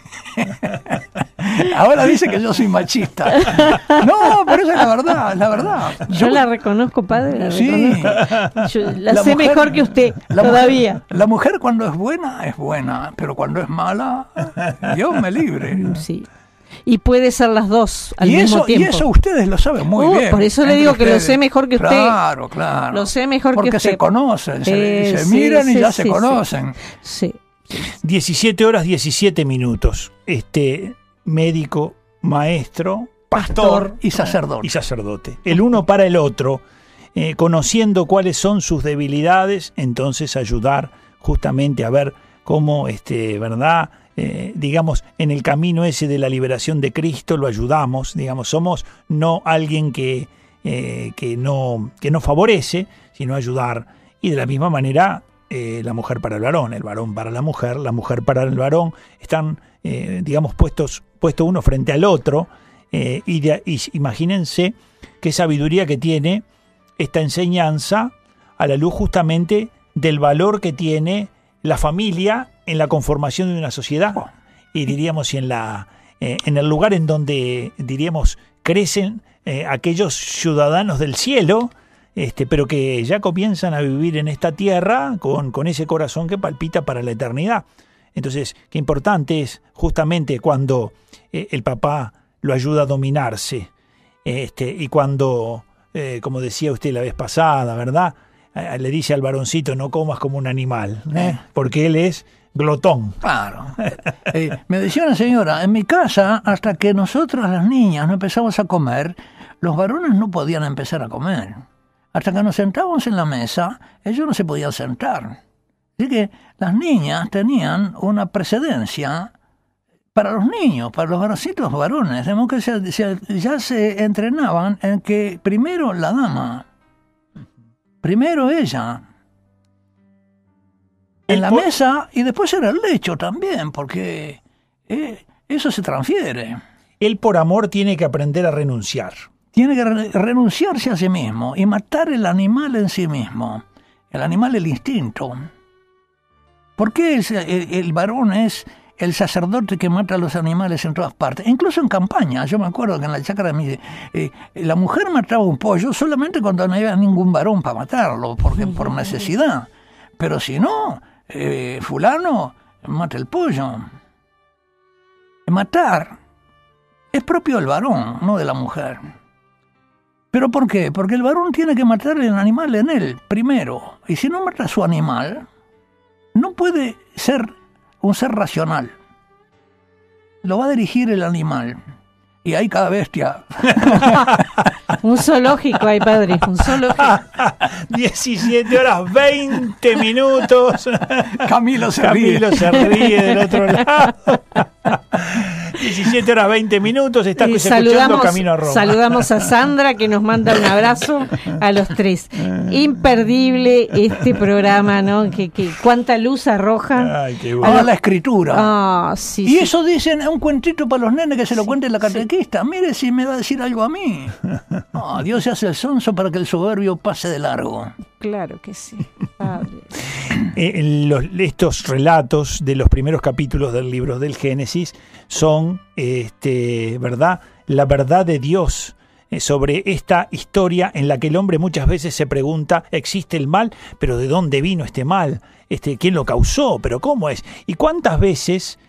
Ahora dice que yo soy machista. No, pero esa es la verdad. Yo la reconozco, padre, la sí. reconozco. Yo la sé mujer, mejor que usted, todavía. La mujer cuando es buena, pero cuando es mala, Dios me libre. Sí. Y puede ser las dos al mismo tiempo. Y eso ustedes lo saben muy bien. Por eso le digo que lo sé mejor que usted. Claro. Lo sé mejor que usted. Porque se conocen, se miran y ya se conocen. Sí. 17 horas 17 minutos. Médico, maestro, pastor y sacerdote. El uno para el otro, conociendo cuáles son sus debilidades, entonces ayudar justamente a ver cómo, ¿verdad? Digamos, en el camino ese de la liberación de Cristo lo ayudamos, digamos, somos no alguien que no favorece, sino ayudar. Y de la misma manera, la mujer para el varón para la mujer para el varón, están, digamos, puesto uno frente al otro, y imagínense qué sabiduría que tiene esta enseñanza a la luz justamente del valor que tiene la familia en la conformación de una sociedad, y diríamos en el lugar en donde, diríamos, crecen aquellos ciudadanos del cielo, pero que ya comienzan a vivir en esta tierra con ese corazón que palpita para la eternidad. Entonces, qué importante es justamente cuando el papá lo ayuda a dominarse, y cuando, como decía usted la vez pasada, ¿verdad? Le dice al varoncito, no comas como un animal, porque él es glotón. Claro. Me decía una señora, en mi casa, hasta que nosotros las niñas no empezamos a comer, los varones no podían empezar a comer. Hasta que nos sentábamos en la mesa, ellos no se podían sentar. Así que las niñas tenían una precedencia para los niños, para los varoncitos varones. Vemos que ya se entrenaban en que primero la dama, primero ella, en la mesa, y después era el lecho también, porque eso se transfiere. Él por amor tiene que aprender a renunciar. Tiene que renunciarse a sí mismo y matar el animal en sí mismo. El animal, el instinto. ¿Por qué el varón es el sacerdote que mata a los animales en todas partes? Incluso en campaña. Yo me acuerdo que en la chacra la mujer mataba un pollo solamente cuando no había ningún varón para matarlo, porque por necesidad. Pero si no, fulano mata el pollo. Matar es propio del varón, no de la mujer. ¿Pero por qué? Porque el varón tiene que matar el animal en él primero. Y si no mata a su animal, no puede ser un ser racional. Lo va a dirigir el animal. Y hay cada bestia. Un zoológico hay, padre, un zoológico. 17 horas 20 minutos. Camilo se ríe del otro lado. 17 horas 20 minutos, está escuchando Camino a Roma. Saludamos a Sandra, que nos manda un abrazo a los tres. Imperdible este programa, ¿no? Que cuánta luz arroja. Ay, qué bueno. A la escritura. Sí, y eso dicen, es un cuentito para los nenes que se lo cuente la catequista. Mire si me va a decir algo a mí. Dios se hace el sonso para que el soberbio pase de largo. Claro que sí, padre. Estos relatos de los primeros capítulos del libro del Génesis son, ¿verdad? La verdad de Dios sobre esta historia en la que el hombre muchas veces se pregunta, ¿existe el mal? ¿Pero de dónde vino este mal? ¿Quién lo causó? ¿Pero cómo es? ¿Y cuántas veces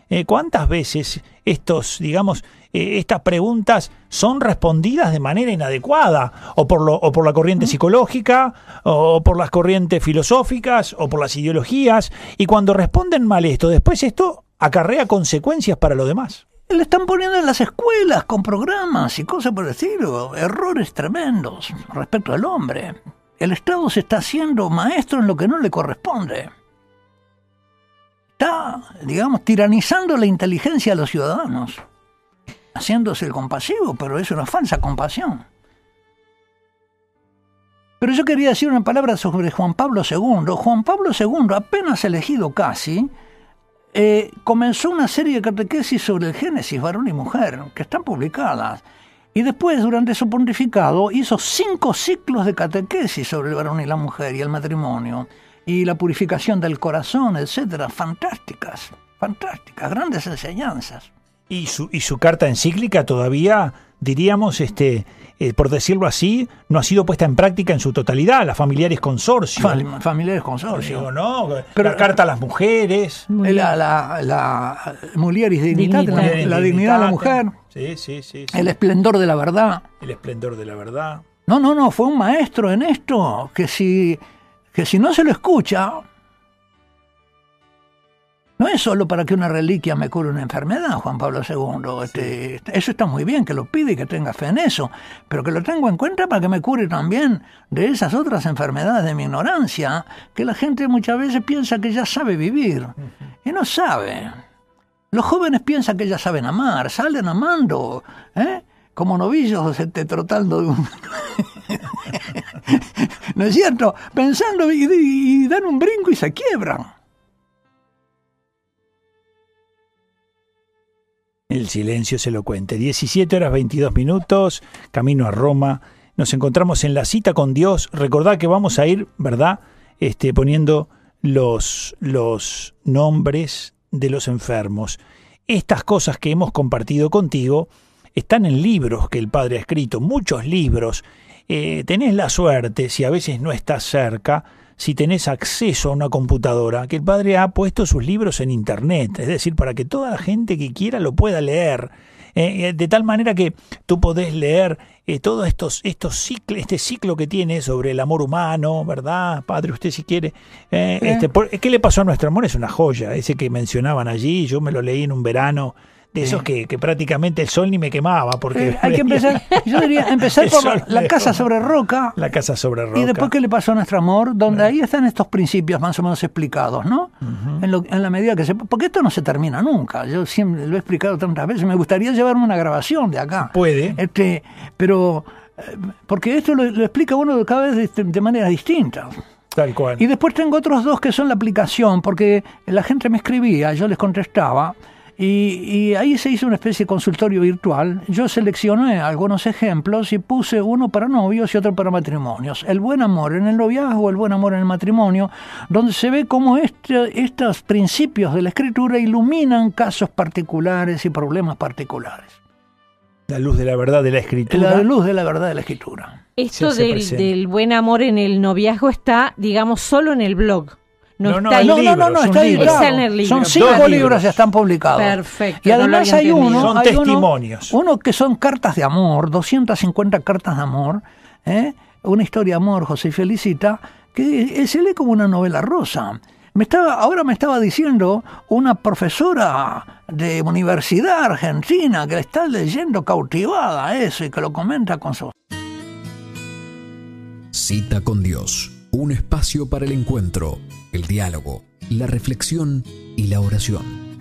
estas preguntas son respondidas de manera inadecuada, o por la corriente psicológica, o por las corrientes filosóficas, o por las ideologías? Y cuando responden mal después esto acarrea consecuencias para lo demás. Le están poniendo en las escuelas con programas y cosas por el estilo, errores tremendos respecto al hombre. El Estado se está haciendo maestro en lo que no le corresponde. Está, tiranizando la inteligencia de los ciudadanos, haciéndose el compasivo, pero es una falsa compasión. Pero yo quería decir una palabra sobre Juan Pablo II. Juan Pablo II, apenas elegido casi, comenzó una serie de catequesis sobre el Génesis, varón y mujer, que están publicadas. Y después, durante su pontificado, hizo 5 ciclos de catequesis sobre el varón y la mujer y el matrimonio, y la purificación del corazón, etcétera. Fantásticas, grandes enseñanzas. Y su carta encíclica todavía, diríamos, por decirlo así, no ha sido puesta en práctica en su totalidad. La Familiares Consorcio. Familiares Consorcio. Digo, ¿no? Pero la carta a las mujeres. La Mulieris Dignitate, la dignidad de la mujer. Sí. El esplendor de la verdad. El esplendor de la verdad. No, fue un maestro en esto, que si no se lo escucha, no es solo para que una reliquia me cure una enfermedad, Juan Pablo II. Eso está muy bien, que lo pide y que tenga fe en eso, pero que lo tengo en cuenta para que me cure también de esas otras enfermedades de mi ignorancia, que la gente muchas veces piensa que ya sabe vivir, y no sabe. Los jóvenes piensan que ya saben amar, salen amando, como novillos trotando de un... ¿No es cierto? Pensando y dan un brinco y se quiebran. El silencio es elocuente. 17:22, camino a Roma. Nos encontramos en la cita con Dios. Recordad que vamos a ir, ¿verdad? Poniendo los nombres de los enfermos. Estas cosas que hemos compartido contigo están en libros que el Padre ha escrito, muchos libros. Tenés la suerte, si a veces no estás cerca, si tenés acceso a una computadora, que el Padre ha puesto sus libros en internet, es decir, para que toda la gente que quiera lo pueda leer, de tal manera que tú podés leer todo este ciclo que tiene sobre el amor humano, ¿verdad? Padre, usted si quiere, ¿qué le pasó a nuestro amor? Es una joya, ese que mencionaban allí, yo me lo leí en un verano, de esos que prácticamente el sol ni me quemaba, porque hay que empezar, yo diría empezar por la casa sobre roca. La casa sobre roca. Y después qué le pasó a nuestro amor, donde ahí están estos principios más o menos explicados, ¿no? Uh-huh. En la medida que porque esto no se termina nunca. Yo siempre lo he explicado tantas veces. Me gustaría llevarme una grabación de acá. Puede. Pero porque esto lo explica uno cada vez de maneras distintas. Tal cual. Y después tengo otros 2 que son la aplicación, porque la gente me escribía, yo les contestaba. Y ahí se hizo una especie de consultorio virtual. Yo seleccioné algunos ejemplos y puse uno para novios y otro para matrimonios. El buen amor en el noviazgo, el buen amor en el matrimonio, donde se ve cómo estos principios de la Escritura iluminan casos particulares y problemas particulares. La luz de la verdad de la Escritura. La luz de la verdad de la Escritura. Esto del buen amor en el noviazgo está, digamos, solo en el blog. No, está en el libro. Son 5 libros que están publicados. Perfecto. Y además hay son testimonios. Uno que son cartas de amor, 250 cartas de amor, una historia de amor, José Felicita, que se lee como una novela rosa. Ahora me estaba diciendo una profesora de universidad argentina que está leyendo cautivada eso y que lo comenta con su... Cita con Dios, un espacio para el encuentro, el diálogo, la reflexión y la oración.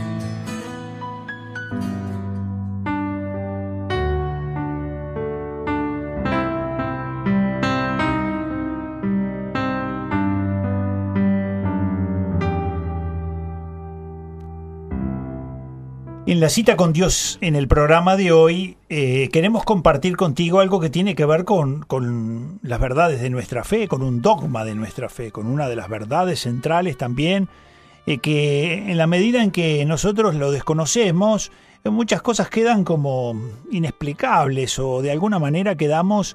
En la cita con Dios, en el programa de hoy, queremos compartir contigo algo que tiene que ver con las verdades de nuestra fe, con un dogma de nuestra fe, con una de las verdades centrales también que en la medida en que nosotros lo desconocemos, muchas cosas quedan como inexplicables o de alguna manera quedamos...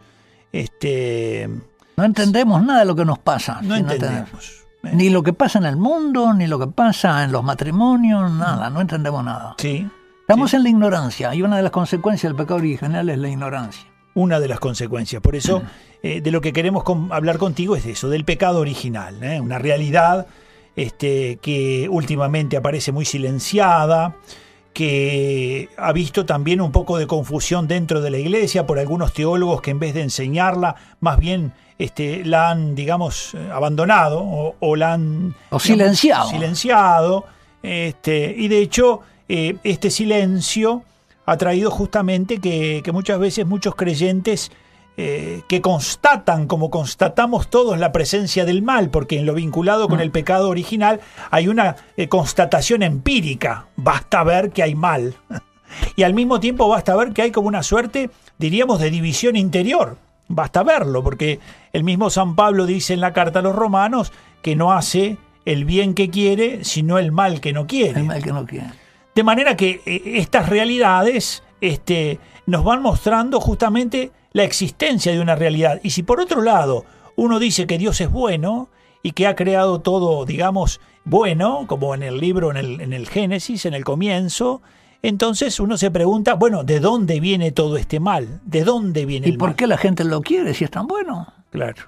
no entendemos nada de lo que nos pasa. No entendemos. Ni lo que pasa en el mundo, ni lo que pasa en los matrimonios, nada, no entendemos nada. Sí. Estamos en la ignorancia, y una de las consecuencias del pecado original es la ignorancia. Una de las consecuencias. Por eso, de lo que queremos hablar contigo es de eso, del pecado original, una realidad que últimamente aparece muy silenciada, que ha visto también un poco de confusión dentro de la iglesia por algunos teólogos que en vez de enseñarla, más bien la han, digamos, abandonado o la han... O silenciado. Silenciado. Y de hecho, este silencio ha traído justamente que muchas veces muchos creyentes que constatan, como constatamos todos, la presencia del mal, porque en lo vinculado con el pecado original hay una constatación empírica. Basta ver que hay mal. Y al mismo tiempo basta ver que hay como una suerte, diríamos, de división interior. Basta verlo, porque el mismo San Pablo dice en la carta a los Romanos que no hace el bien que quiere, sino el mal que no quiere. El mal que no quiere. De manera que estas realidades nos van mostrando justamente la existencia de una realidad. Y si por otro lado uno dice que Dios es bueno y que ha creado todo, digamos, bueno, como en el libro, en el Génesis, en el comienzo, entonces uno se pregunta, bueno, ¿de dónde viene todo este mal? ¿De dónde viene el mal? ¿Y por qué la gente lo quiere si es tan bueno? Claro.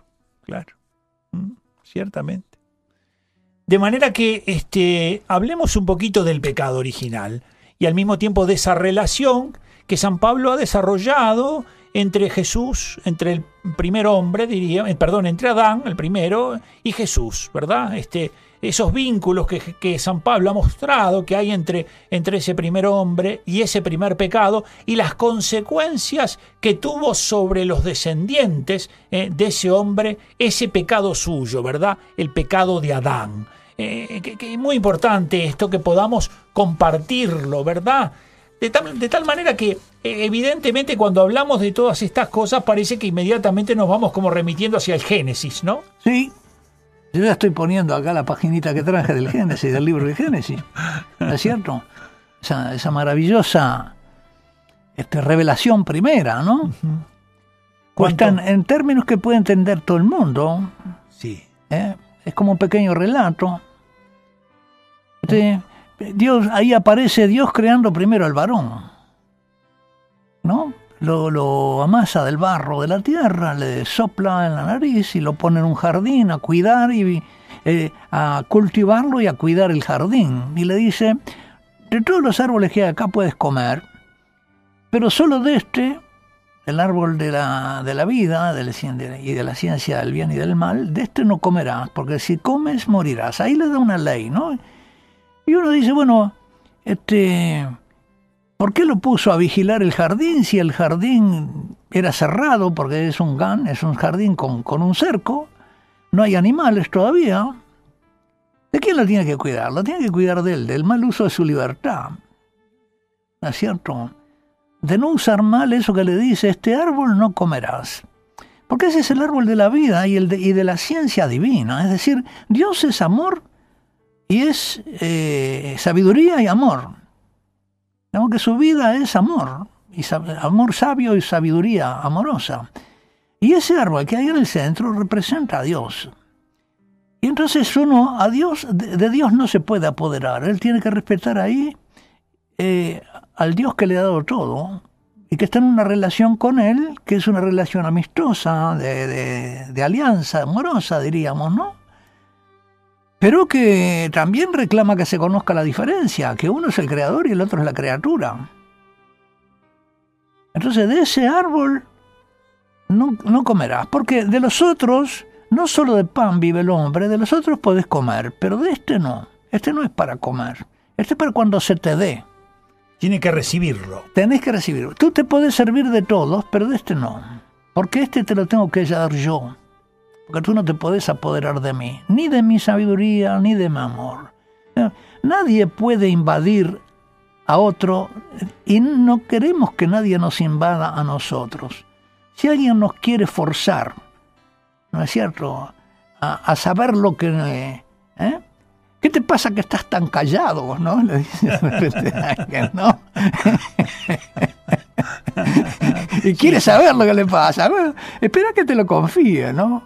Ciertamente. De manera que hablemos un poquito del pecado original y al mismo tiempo de esa relación que San Pablo ha desarrollado entre Jesús, entre el primer hombre, entre Adán, el primero, y Jesús, ¿verdad? Esos vínculos que San Pablo ha mostrado que hay entre ese primer hombre y ese primer pecado y las consecuencias que tuvo sobre los descendientes de ese hombre, ese pecado suyo, ¿verdad? El pecado de Adán. Que es muy importante esto, que podamos compartirlo, ¿verdad? De tal manera que evidentemente cuando hablamos de todas estas cosas parece que inmediatamente nos vamos como remitiendo hacia el Génesis, ¿no? Sí. Yo ya estoy poniendo acá la paginita que traje del Génesis, del libro de Génesis. ¿No es cierto? Esa maravillosa revelación primera, ¿no? Cuesta en términos que puede entender todo el mundo. Sí. Es como un pequeño relato. Ahí aparece Dios creando primero al varón, ¿no? Lo amasa del barro de la tierra, le sopla en la nariz y lo pone en un jardín a cuidar y a cultivarlo y a cuidar el jardín. Y le dice, de todos los árboles que hay acá puedes comer, pero solo de el árbol de la vida y de la ciencia del bien y del mal, de no comerás, porque si comes morirás. Ahí le da una ley, ¿no? Y uno dice, bueno, ¿por qué lo puso a vigilar el jardín si el jardín era cerrado? Porque es un jardín con un cerco, no hay animales todavía. ¿De quién lo tiene que cuidar? Lo tiene que cuidar de él, del mal uso de su libertad. ¿No es cierto? De no usar mal eso que le dice, este árbol no comerás. Porque ese es el árbol de la vida y de la ciencia divina. Es decir, Dios es amor y es sabiduría y amor. Digamos que su vida es amor, amor sabio y sabiduría amorosa. Y ese árbol que hay en el centro representa a Dios. Y entonces de Dios no se puede apoderar. Él tiene que respetar ahí al Dios que le ha dado todo y que está en una relación con Él, que es una relación amistosa, de alianza amorosa, diríamos, ¿no? Pero que también reclama que se conozca la diferencia, que uno es el creador y el otro es la criatura. Entonces de ese árbol no comerás, porque de los otros, no solo de pan vive el hombre, de los otros podés comer, pero de no. No es para comer, es para cuando se te dé. Tiene que recibirlo. Tenés que recibirlo. Tú te podés servir de todos, pero de no. Porque te lo tengo que dar yo. Porque tú no te podés apoderar de mí, ni de mi sabiduría, ni de mi amor. Nadie puede invadir a otro y no queremos que nadie nos invada a nosotros. Si alguien nos quiere forzar, ¿no es cierto?, a saber lo que ¿Qué te pasa que estás tan callado, no? Le dice de repente a alguien, ¿no? Y quiere saber lo que le pasa. Bueno, espera que te lo confíe, ¿no?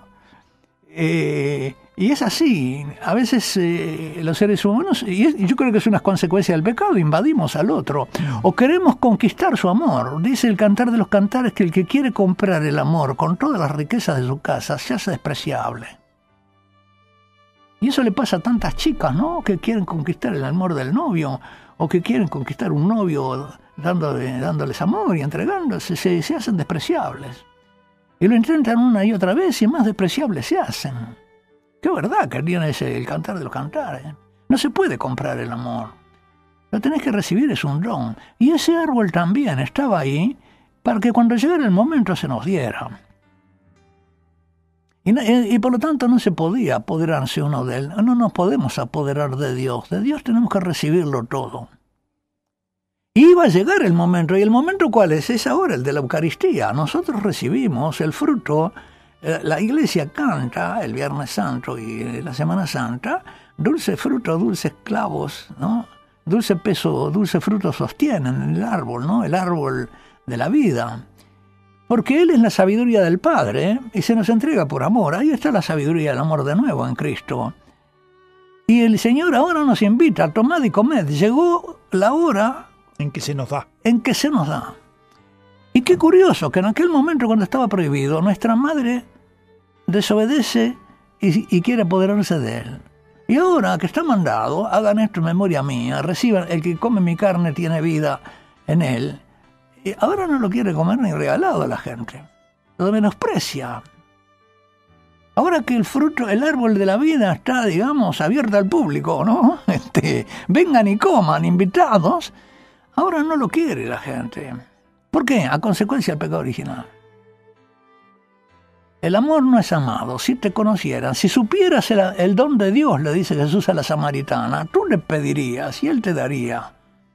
Y es así. A veces los seres humanos, y yo creo que es una consecuencia del pecado, invadimos al otro. O queremos conquistar su amor. Dice el Cantar de los Cantares que el que quiere comprar el amor con todas las riquezas de su casa se hace despreciable. Y eso le pasa a tantas chicas, ¿no? Que quieren conquistar el amor del novio, o que quieren conquistar un novio dándoles amor y entregándose, se hacen despreciables. Y lo intentan una y otra vez y más despreciables se hacen. Qué verdad que tiene el Cantar de los Cantares. No se puede comprar el amor. Lo tenés que recibir, es un don. Y ese árbol también estaba ahí para que cuando llegara el momento se nos diera. Y por lo tanto no se podía apoderarse uno de él. No nos podemos apoderar de Dios. De Dios tenemos que recibirlo todo. Y iba a llegar el momento. ¿Y el momento cuál es? Es ahora el de la Eucaristía. Nosotros recibimos el fruto. La Iglesia canta el Viernes Santo y la Semana Santa. Dulce fruto, dulces clavos, ¿no? Dulce peso, dulce fruto sostienen el árbol, ¿no? El árbol de la vida. Porque Él es la sabiduría del Padre, y se nos entrega por amor. Ahí está la sabiduría del amor de nuevo en Cristo. Y el Señor ahora nos invita, tomad y comed. Llegó la hora en que se nos da. Y qué curioso que en aquel momento cuando estaba prohibido, nuestra madre desobedece y quiere apoderarse de Él. Y ahora que está mandado, hagan esto en memoria mía, reciban, el que come mi carne tiene vida en Él. Y ahora no lo quiere comer ni regalado a la gente. Lo menosprecia. Ahora que el fruto, el árbol de la vida está, digamos, abierto al público, ¿no? Vengan y coman, invitados. Ahora no lo quiere la gente. ¿Por qué? A consecuencia del pecado original. El amor no es amado. Si te conocieran, si supieras el don de Dios, le dice Jesús a la samaritana, tú le pedirías y Él te daría.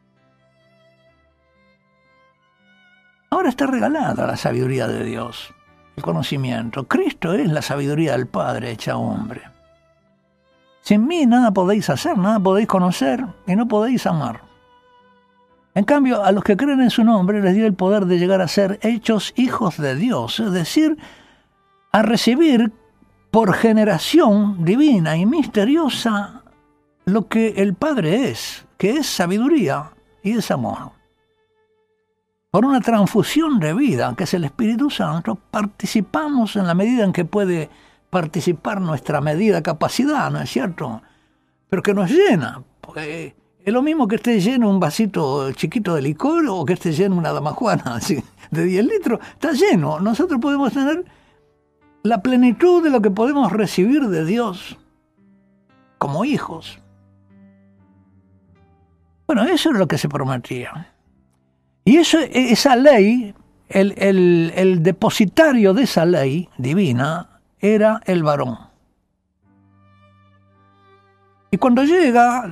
Ahora está regalada la sabiduría de Dios, el conocimiento. Cristo es la sabiduría del Padre hecha hombre. Sin mí nada podéis hacer, nada podéis conocer y no podéis amar. En cambio, a los que creen en su nombre les dio el poder de llegar a ser hechos hijos de Dios, es decir, a recibir por generación divina y misteriosa lo que el Padre es, que es sabiduría y es amor. Por una transfusión de vida, que es el Espíritu Santo, participamos en la medida en que puede participar nuestra medida capacidad, ¿no es cierto? Pero que nos llena, porque es lo mismo que esté lleno un vasito chiquito de licor o que esté lleno una damajuana así, de 10 litros. Está lleno. Nosotros podemos tener la plenitud de lo que podemos recibir de Dios como hijos. Bueno, eso es lo que se prometía. Y esa ley, el depositario de esa ley divina era el varón. Y cuando llega,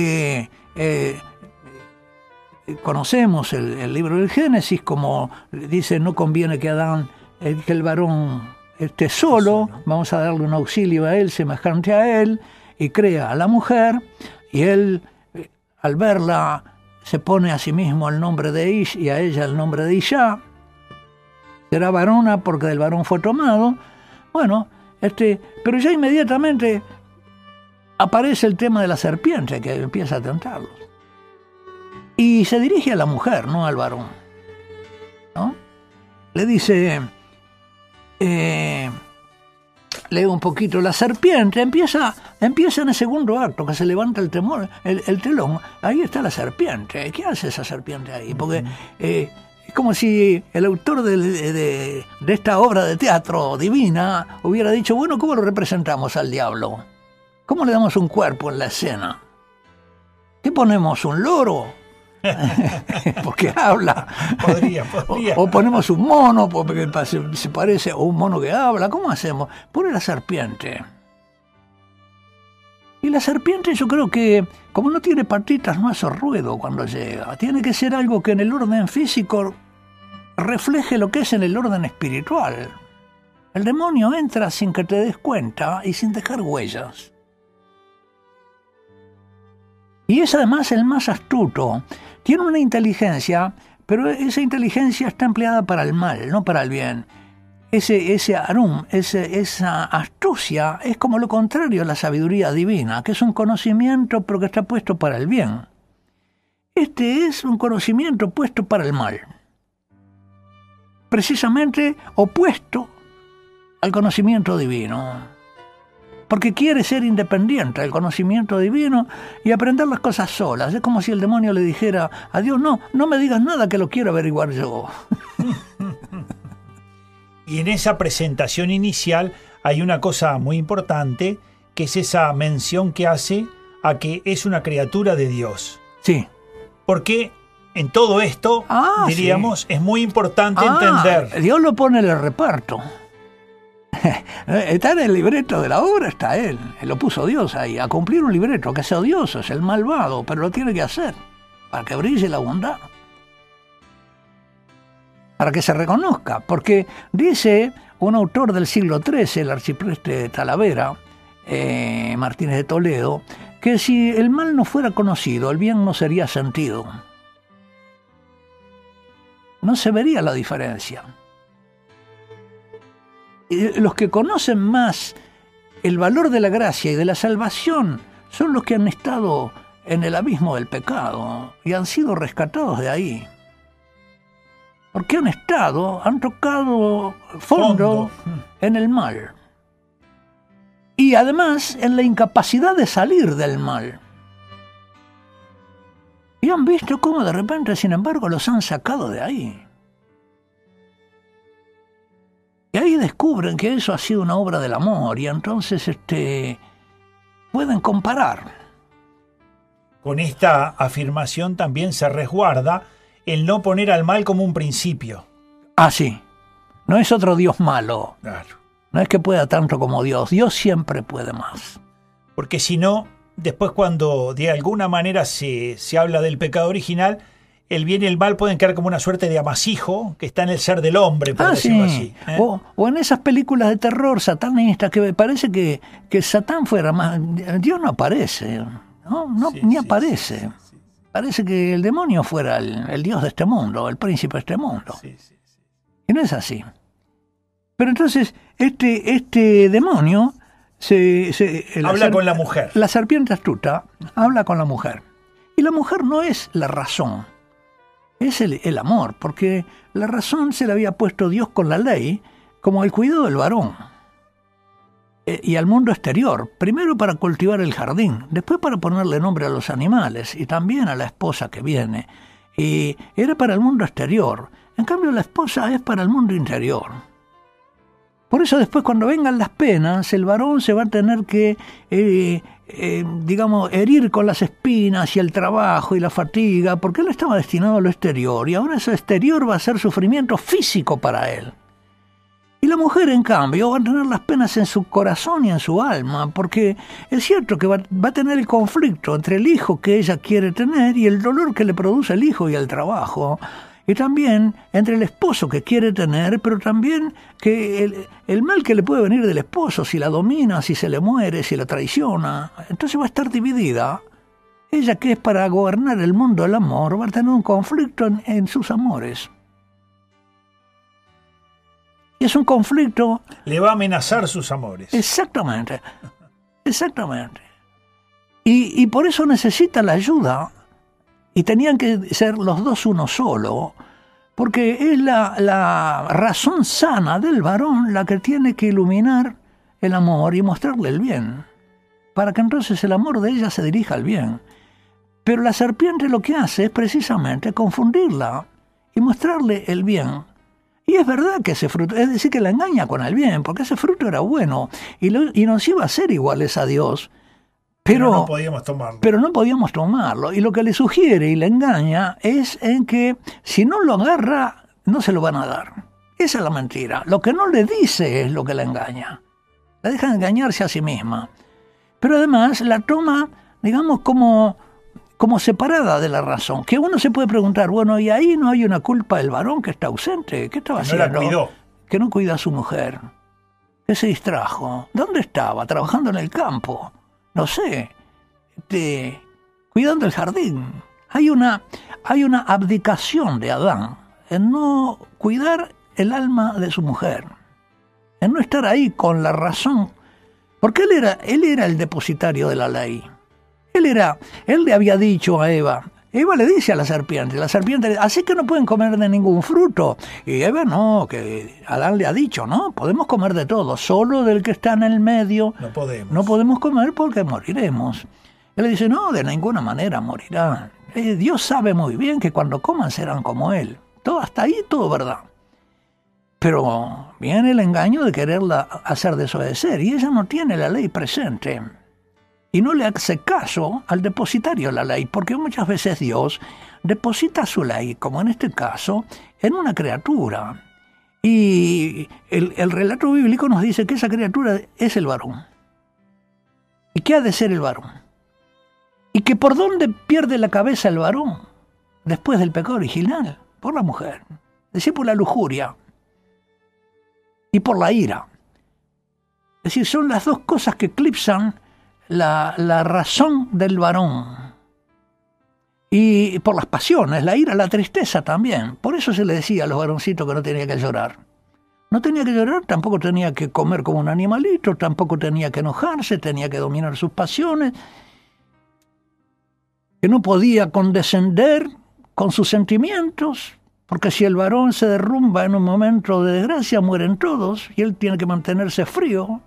conocemos el libro del Génesis, como dice, no conviene que que el varón esté solo, vamos a darle un auxilio a él, semejante a él, y crea a la mujer, y él, al verla, se pone a sí mismo el nombre de Ish y a ella el nombre de Isha. Será varona porque del varón fue tomado. Bueno, pero ya inmediatamente aparece el tema de la serpiente que empieza a tentarlos. Y se dirige a la mujer, no al varón, ¿no? Le dice, leo un poquito, la serpiente empieza en el segundo acto, que se levanta el telón, ahí está la serpiente. ¿Qué hace esa serpiente ahí? Porque es como si el autor de esta obra de teatro divina hubiera dicho, bueno, ¿cómo lo representamos al diablo? ¿Cómo le damos un cuerpo en la escena? ¿Qué ponemos? ¿Un loro? Porque habla. Podría. O ponemos un mono porque se parece, o un mono que habla. ¿Cómo hacemos? Pone la serpiente. Y la serpiente, yo creo que como no tiene patitas, no hace ruido cuando llega. Tiene que ser algo que en el orden físico refleje lo que es en el orden espiritual. El demonio entra sin que te des cuenta y sin dejar huellas. Y es además el más astuto. Tiene una inteligencia, pero esa inteligencia está empleada para el mal, no para el bien. Ese arum, esa astucia es como lo contrario a la sabiduría divina, que es un conocimiento pero que está puesto para el bien. Este es un conocimiento puesto para el mal. Precisamente opuesto al conocimiento divino. Porque quiere ser independiente del conocimiento divino y aprender las cosas solas. Es como si el demonio le dijera a Dios, no me digas nada que lo quiero averiguar yo. Y en esa presentación inicial hay una cosa muy importante, que es esa mención que hace a que es una criatura de Dios. Sí. Porque en todo esto, diríamos, sí, es muy importante entender. Dios lo pone en el reparto. Está en el libreto de la obra, está él lo puso Dios ahí, a cumplir un libreto, que es odioso, es el malvado, pero lo tiene que hacer, para que brille la bondad, para que se reconozca, porque dice un autor del siglo XIII, el arcipreste Talavera, Martínez de Toledo, que si el mal no fuera conocido, el bien no sería sentido. No se vería la diferencia. Los que conocen más el valor de la gracia y de la salvación son los que han estado en el abismo del pecado y han sido rescatados de ahí. Porque han tocado fondo en el mal. Y además en la incapacidad de salir del mal. Y han visto cómo de repente, sin embargo, los han sacado de ahí. Y ahí descubren que eso ha sido una obra del amor y entonces pueden comparar. Con esta afirmación también se resguarda el no poner al mal como un principio. Ah, sí. No es otro Dios malo. Claro. No es que pueda tanto como Dios. Dios siempre puede más. Porque si no, después cuando de alguna manera se habla del pecado original, el bien y el mal pueden quedar como una suerte de amasijo que está en el ser del hombre, por decirlo así. O en esas películas de terror satanistas que parece que Satán fuera más... Dios no aparece, ni aparece. Sí. Parece que el demonio fuera el dios de este mundo, el príncipe de este mundo. Sí. Y no es así. Pero entonces, este demonio habla con la mujer. La serpiente astuta habla con la mujer. Y la mujer no es la razón. Es el amor, porque la razón se la había puesto Dios con la ley como el cuidado del varón y al mundo exterior, primero para cultivar el jardín, después para ponerle nombre a los animales y también a la esposa que viene, y era para el mundo exterior. En cambio la esposa es para el mundo interior. Por eso después cuando vengan las penas, el varón se va a tener que herir con las espinas y el trabajo y la fatiga, porque él estaba destinado a lo exterior, y ahora ese exterior va a ser sufrimiento físico para él. Y la mujer, en cambio, va a tener las penas en su corazón y en su alma, porque es cierto que va a tener el conflicto entre el hijo que ella quiere tener y el dolor que le produce el hijo y el trabajo. Y también entre el esposo que quiere tener, pero también que el mal que le puede venir del esposo, si la domina, si se le muere, si la traiciona. Entonces va a estar dividida. Ella, que es para gobernar el mundo del amor, va a tener un conflicto en sus amores. Y es un conflicto... Le va a amenazar sus amores. Exactamente. Y por eso necesita la ayuda. Y tenían que ser los dos uno solo, porque es la razón sana del varón la que tiene que iluminar el amor y mostrarle el bien, para que entonces el amor de ella se dirija al bien. Pero la serpiente lo que hace es precisamente confundirla y mostrarle el bien. Y es verdad que ese fruto, es decir, que la engaña con el bien, porque ese fruto era bueno y nos iba a ser iguales a Dios. Pero no podíamos tomarlo. Pero no podíamos tomarlo. Y lo que le sugiere y le engaña es en que si no lo agarra, no se lo van a dar. Esa es la mentira. Lo que no le dice es lo que la engaña. La deja engañarse a sí misma. Pero además la toma, digamos, como separada de la razón. Que uno se puede preguntar, bueno, ¿y ahí no hay una culpa del varón que está ausente? ¿Qué estaba haciendo? No la cuidó. Que no cuida a su mujer. Que se distrajo. ¿Dónde estaba? Trabajando en el campo. No sé, cuidando el jardín. Hay una abdicación de Adán en no cuidar el alma de su mujer, en no estar ahí con la razón, porque él era el depositario de la ley. Él le había dicho a Eva le dice a la serpiente, así que no pueden comer de ningún fruto. Y Eva no, que Adán le ha dicho, no, podemos comer de todo, solo del que está en el medio. No podemos comer porque moriremos. Él le dice, no, de ninguna manera morirán. Dios sabe muy bien que cuando coman serán como Él. Todo hasta ahí, todo verdad. Pero viene el engaño de quererla hacer desobedecer, y ella no tiene la ley presente. Y no le hace caso al depositario de la ley, porque muchas veces Dios deposita su ley, como en este caso, en una criatura. Y el relato bíblico nos dice que esa criatura es el varón. ¿Y qué ha de ser el varón? Y que por dónde pierde la cabeza el varón después del pecado original, por la mujer, es decir, por la lujuria y por la ira. Es decir, son las dos cosas que eclipsan la razón del varón. Y por las pasiones, la ira, la tristeza también. Por eso se le decía a los varoncitos que no tenía que llorar. No tenía que llorar, tampoco tenía que comer como un animalito, tampoco tenía que enojarse, tenía que dominar sus pasiones, que no podía condescender con sus sentimientos, porque si el varón se derrumba en un momento de desgracia, mueren todos, y él tiene que mantenerse frío.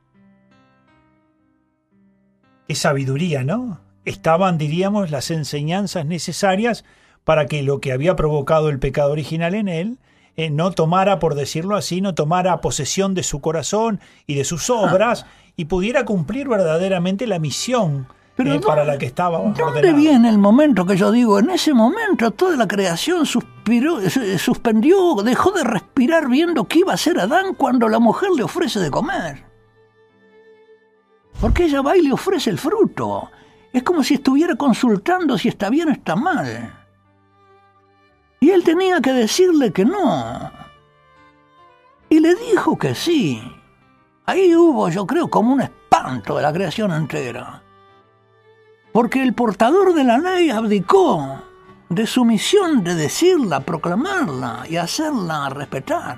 Qué sabiduría, ¿no? Estaban, diríamos, las enseñanzas necesarias para que lo que había provocado el pecado original en él no tomara, por decirlo así, no tomara posesión de su corazón y de sus obras y pudiera cumplir verdaderamente la misión para la que estaba ordenado. ¿Dónde viene el momento que yo digo? En ese momento toda la creación suspendió, dejó de respirar viendo qué iba a hacer Adán cuando la mujer le ofrece de comer. Porque ella va y le ofrece el fruto. Es como si estuviera consultando si está bien o está mal. Y él tenía que decirle que no. Y le dijo que sí. Ahí hubo, yo creo, como un espanto de la creación entera. Porque el portador de la ley abdicó de su misión de decirla, proclamarla y hacerla respetar.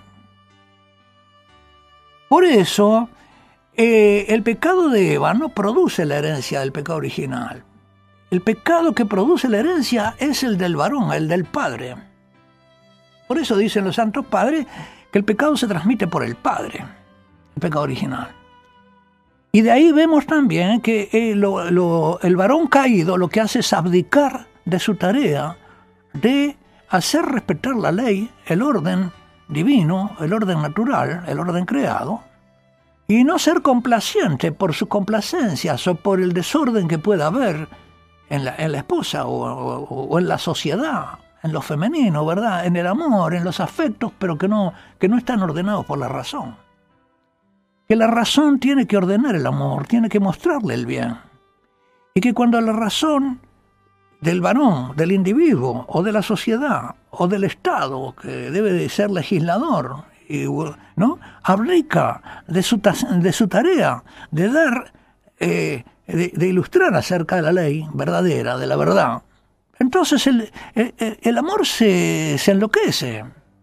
Por eso, el pecado de Eva no produce la herencia del pecado original. El pecado que produce la herencia es el del varón, el del padre. Por eso dicen los santos padres que el pecado se transmite por el padre, el pecado original. Y de ahí vemos también que el varón caído lo que hace es abdicar de su tarea de hacer respetar la ley, el orden divino, el orden natural, el orden creado, y no ser complaciente por sus complacencias o por el desorden que pueda haber en la esposa o en la sociedad, en lo femenino, ¿verdad? En el amor, en los afectos, pero que no están ordenados por la razón. Que la razón tiene que ordenar el amor, tiene que mostrarle el bien. Y que cuando la razón del varón, del individuo, o de la sociedad, o del Estado, que debe de ser legislador, ¿no?, abdica de su tarea de dar, de ilustrar acerca de la ley verdadera, de la verdad, entonces el amor se enloquece.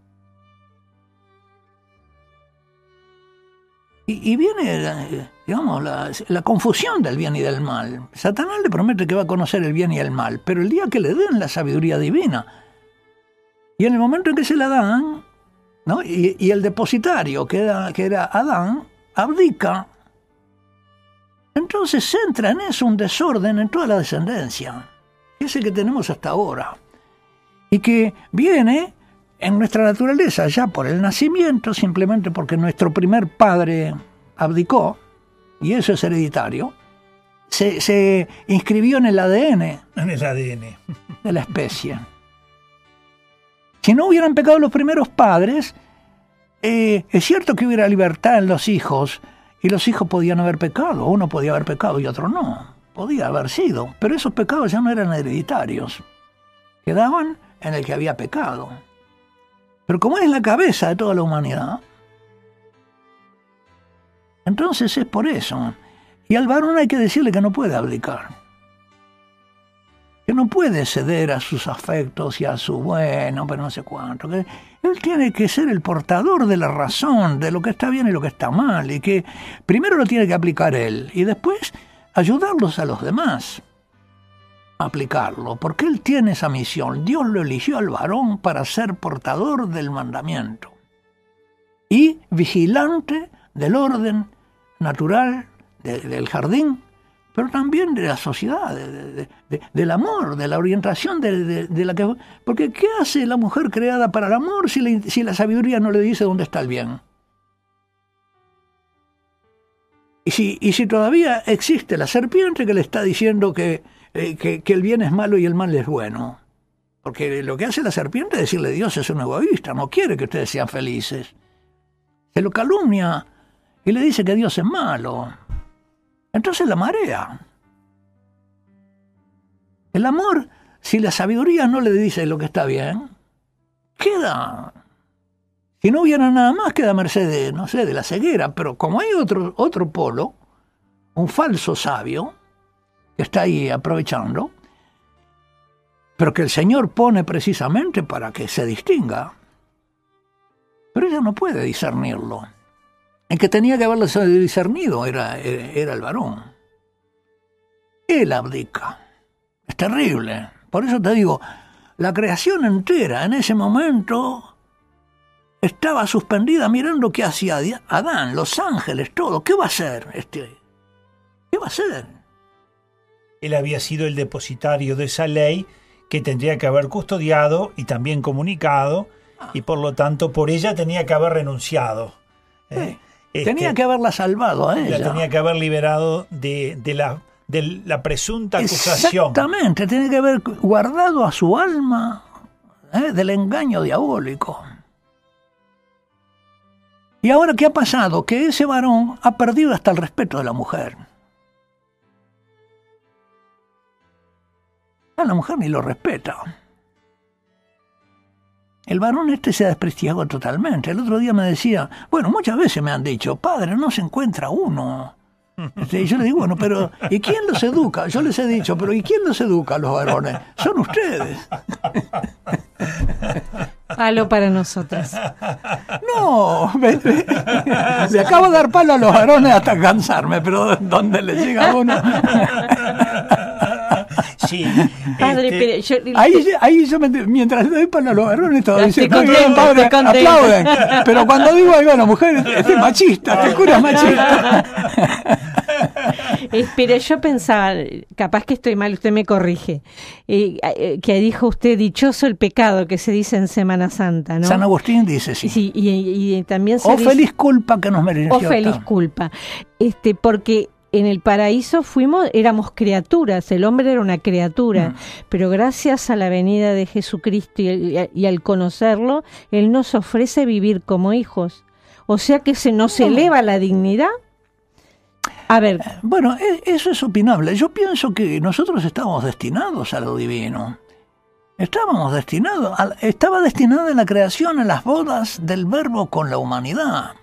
Y viene, digamos, la confusión del bien y del mal. Satanás le promete que va a conocer el bien y el mal, pero el día que le den la sabiduría divina, y en el momento en que se la dan, ¿no?, y el depositario, que era Adán, abdica, entonces entra en eso un desorden en toda la descendencia, que es el que tenemos hasta ahora, y que viene en nuestra naturaleza ya por el nacimiento, simplemente porque nuestro primer padre abdicó, y eso es hereditario, se inscribió en el ADN. En el ADN. De la especie. Si no hubieran pecado los primeros padres, es cierto que hubiera libertad en los hijos, y los hijos podían haber pecado, uno podía haber pecado y otro no, podía haber sido, pero esos pecados ya no eran hereditarios, quedaban en el que había pecado. Pero como es la cabeza de toda la humanidad, entonces es por eso. Y al varón hay que decirle que no puede abdicar. que no puede ceder a sus afectos y a su bueno, pero no sé cuánto, que él tiene que ser el portador de la razón, de lo que está bien y lo que está mal, y que primero lo tiene que aplicar él, y después ayudarlos a los demás a aplicarlo, porque él tiene esa misión. Dios lo eligió al varón para ser portador del mandamiento y vigilante del orden natural del jardín, pero también de la sociedad, del amor, de la orientación de la que... Porque ¿qué hace la mujer creada para el amor si la sabiduría no le dice dónde está el bien? Y si todavía existe la serpiente que le está diciendo que el bien es malo y el mal es bueno. Porque lo que hace la serpiente es decirle: Dios es un egoísta, no quiere que ustedes sean felices. Se lo calumnia y le dice que Dios es malo. Entonces la marea. El amor, si la sabiduría no le dice lo que está bien, queda... Si no hubiera nada más, queda a merced de la ceguera. Pero como hay otro polo, un falso sabio, que está ahí aprovechando, pero que el Señor pone precisamente para que se distinga, pero ella no puede discernirlo. El que tenía que haberlo discernido era el varón. Él abdica. Es terrible. Por eso te digo, la creación entera en ese momento estaba suspendida mirando qué hacía Adán, los ángeles, todo. ¿Qué va a hacer ¿Qué va a hacer? Él había sido el depositario de esa ley que tendría que haber custodiado y también comunicado, y por lo tanto por ella tenía que haber renunciado. Tenía que haberla salvado a ella. La tenía que haber liberado de la presunta acusación. Exactamente, tenía que haber guardado a su alma del engaño diabólico. Y ahora, ¿qué ha pasado? Que ese varón ha perdido hasta el respeto de la mujer. A la mujer ni lo respeta. El varón se ha desprestigiado totalmente. El otro día me decía, bueno, muchas veces me han dicho: padre, no se encuentra uno. Y yo le digo, bueno, pero ¿y quién los educa? Yo les he dicho, pero ¿y quién los educa a los varones? Son ustedes. Palo para nosotros. No, le acabo de dar palo a los varones hasta cansarme, pero ¿dónde le llega a uno? Sí, padre, pero yo... ahí yo mientras le doy palo a los varones, todo dice: muy bien, padre, aplauden. Pero cuando digo: ay, bueno, mujer, este es machista, este cura es machista. Pero yo pensaba, capaz que estoy mal, usted me corrige, que dijo usted: dichoso el pecado, que se dice en Semana Santa, ¿no? San Agustín dice, sí. Sí, y también se dice, feliz culpa que nos mereció. Feliz culpa. Porque en el paraíso éramos criaturas, el hombre era una criatura, pero gracias a la venida de Jesucristo y al conocerlo, Él nos ofrece vivir como hijos. O sea que se nos eleva la dignidad. A ver. Bueno, eso es opinable. Yo pienso que nosotros estábamos destinados a lo divino. Estaba destinada en la creación, en las bodas del Verbo con la humanidad.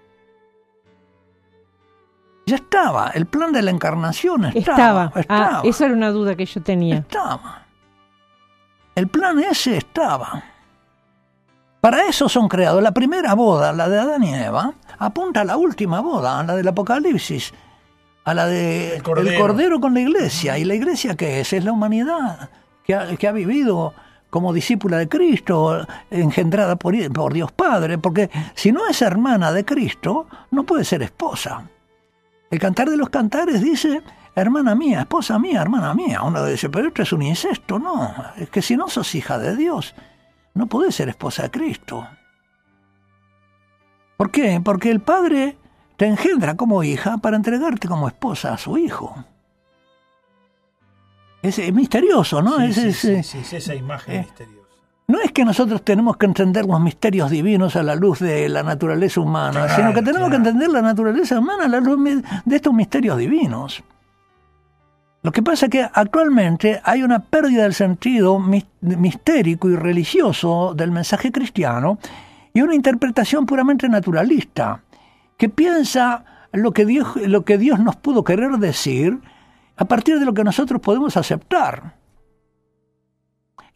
Ya estaba, el plan de la encarnación estaba. Esa era una duda que yo tenía. Estaba. El plan ese estaba. Para eso son creados. La primera boda, la de Adán y Eva, apunta a la última boda, a la del Apocalipsis, a la de el Cordero con la Iglesia. ¿Y la Iglesia qué es? Es la humanidad que ha vivido como discípula de Cristo, engendrada por Dios Padre, porque si no es hermana de Cristo, no puede ser esposa. El Cantar de los Cantares dice: hermana mía, esposa mía, hermana mía. Uno dice: pero esto es un incesto. No, es que si no sos hija de Dios, no podés ser esposa de Cristo. ¿Por qué? Porque el Padre te engendra como hija para entregarte como esposa a su hijo. Es misterioso, ¿no? Sí, esa imagen misteriosa. No es que nosotros tenemos que entender los misterios divinos a la luz de la naturaleza humana, sino que tenemos que entender la naturaleza humana a la luz de estos misterios divinos. Lo que pasa es que actualmente hay una pérdida del sentido mistérico y religioso del mensaje cristiano y una interpretación puramente naturalista, que piensa lo que Dios nos pudo querer decir a partir de lo que nosotros podemos aceptar.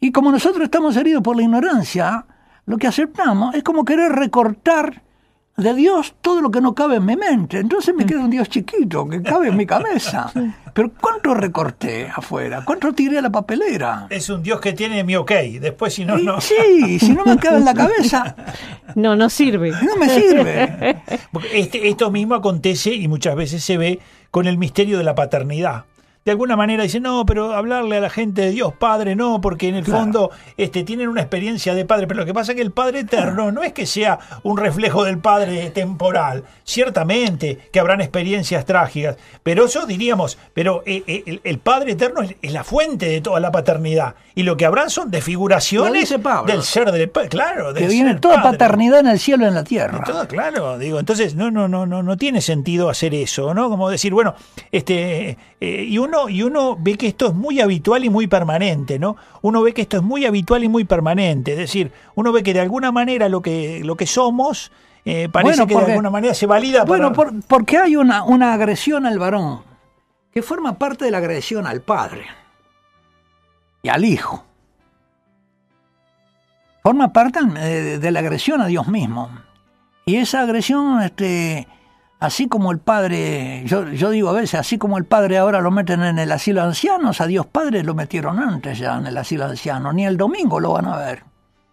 Y como nosotros estamos heridos por la ignorancia, lo que aceptamos es como querer recortar de Dios todo lo que no cabe en mi mente. Entonces me queda un Dios chiquito que cabe en mi cabeza. Pero ¿cuánto recorté afuera? ¿Cuánto tiré a la papelera? Es un Dios que tiene mi ok. Después si no, no. Sí, si no me cabe en la cabeza, No sirve. no me sirve. Esto mismo acontece y muchas veces se ve con el misterio de la paternidad. De alguna manera dicen, no, pero hablarle a la gente de Dios Padre, no, porque en el fondo tienen una experiencia de Padre. Pero lo que pasa es que el Padre eterno no es que sea un reflejo del Padre temporal. Ciertamente que habrán experiencias trágicas, pero eso diríamos, pero el Padre eterno es la fuente de toda la paternidad. Y lo que habrán son desfiguraciones del ser del Padre. Claro, del Que viene ser toda padre. paternidad en el cielo y en la tierra. Todo, claro, digo, entonces no tiene sentido hacer eso, ¿no? Como decir, bueno, y uno ve que esto es muy habitual y muy permanente, ¿no? Uno ve que esto es muy habitual y muy permanente, es decir, uno ve que de alguna manera lo que somos parece que de alguna manera se valida. Bueno, porque hay una agresión al varón que forma parte de la agresión al padre y al hijo. Forma parte de la agresión a Dios mismo. Y esa agresión, así como el padre, yo digo a veces, así como el padre ahora lo meten en el asilo de ancianos, a Dios Padre lo metieron antes ya en el asilo de ancianos, ni el domingo lo van a ver.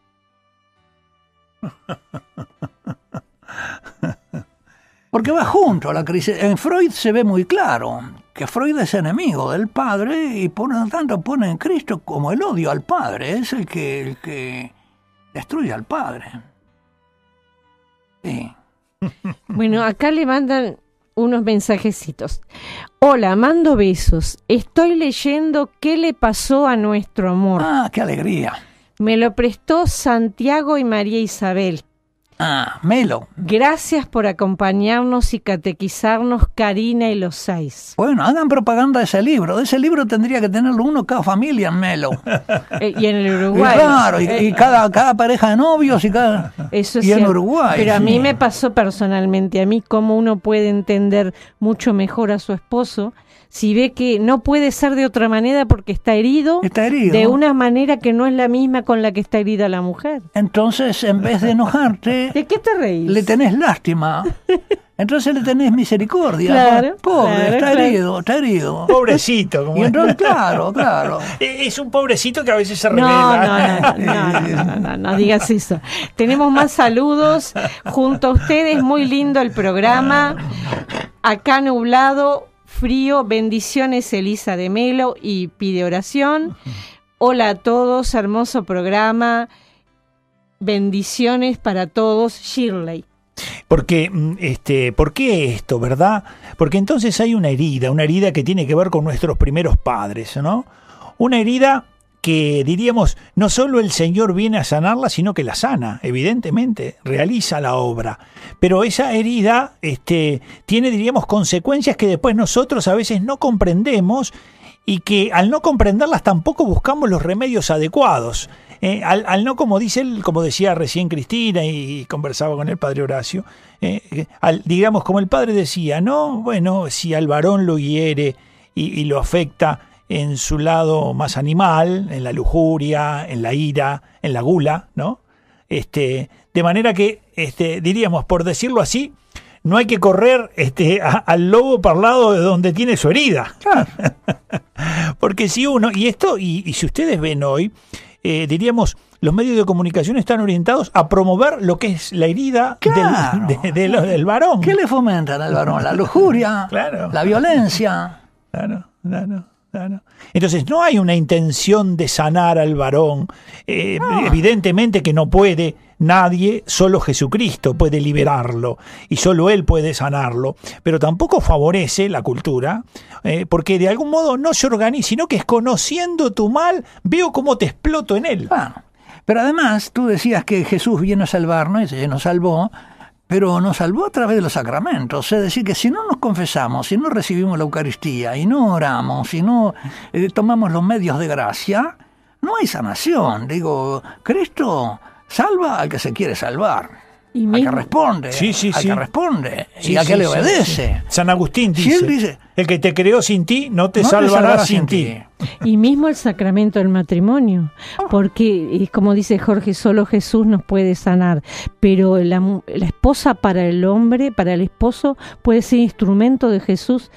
Porque va junto a la crisis. En Freud se ve muy claro que Freud es enemigo del padre y por lo tanto pone en Cristo como el odio al padre, es el que destruye al padre. Sí. Bueno, acá le mandan unos mensajecitos. Hola, mando besos. Estoy leyendo ¿Qué le pasó a nuestro amor? Ah, qué alegría. Me lo prestó Santiago y María Isabel. Ah, Melo. Gracias por acompañarnos y catequizarnos, Karina y los 6. Bueno, hagan propaganda de ese libro. De ese libro tendría que tenerlo uno cada familia en Melo. Y en el Uruguay. Y claro, y cada pareja de novios y cada... Eso es y en cierto. Uruguay. Pero a sí. mí me pasó personalmente, a mí cómo uno puede entender mucho mejor a su esposo si ve que no puede ser de otra manera porque está herido. Está herido. De una manera que no es la misma con la que está herida la mujer. Entonces, en vez de enojarte, ¿De qué te reís? le tenés lástima. Entonces le tenés misericordia. Claro, Pobre, claro, está claro. herido, está herido. Pobrecito. Como Y entonces, claro. es un pobrecito que a veces se No, revela. no digas eso. Tenemos más saludos junto a ustedes. Muy lindo el programa. Acá nublado, frío. Bendiciones, Elisa de Melo, y pide oración. Hola a todos, hermoso programa. Bendiciones para todos, Shirley. Porque, ¿por qué esto, verdad? Porque entonces hay una herida que tiene que ver con nuestros primeros padres, ¿no? Una herida que, diríamos, no solo el Señor viene a sanarla, sino que la sana, evidentemente, realiza la obra. Pero esa herida, tiene, diríamos, consecuencias que después nosotros a veces no comprendemos y que al no comprenderlas tampoco buscamos los remedios adecuados. Al no, como decía recién Cristina y conversaba con el padre Horacio, digamos, como el padre decía, no, bueno, si al varón lo hiere y lo afecta en su lado más animal, en la lujuria, en la ira, en la gula, ¿no? De manera que, diríamos, por decirlo así, no hay que correr al lobo parlado de donde tiene su herida. Porque si uno, y si ustedes ven hoy, diríamos, los medios de comunicación están orientados a promover lo que es la herida del varón. ¿Qué le fomentan al varón? La lujuria, Claro. la violencia. Claro. Entonces no hay una intención de sanar al varón. Evidentemente que no puede nadie, solo Jesucristo puede liberarlo y solo Él puede sanarlo. Pero tampoco favorece la cultura, porque de algún modo no se organiza, sino que es conociendo tu mal, veo cómo te exploto en él. Pero además tú decías que Jesús vino a salvarnos y nos salvó, pero nos salvó a través de los sacramentos. Es decir, que si no nos confesamos, si no recibimos la Eucaristía y no oramos, si no tomamos los medios de gracia, no hay sanación. Digo, Cristo salva al que se quiere salvar, al que responde, al que responde y al que le obedece. San Agustín dice, si él dice, El que te creó sin ti no te salvará sin ti. Y mismo el sacramento del matrimonio, porque como dice Jorge, solo Jesús nos puede sanar, pero la esposa para el hombre, para el esposo, puede ser instrumento de Jesús.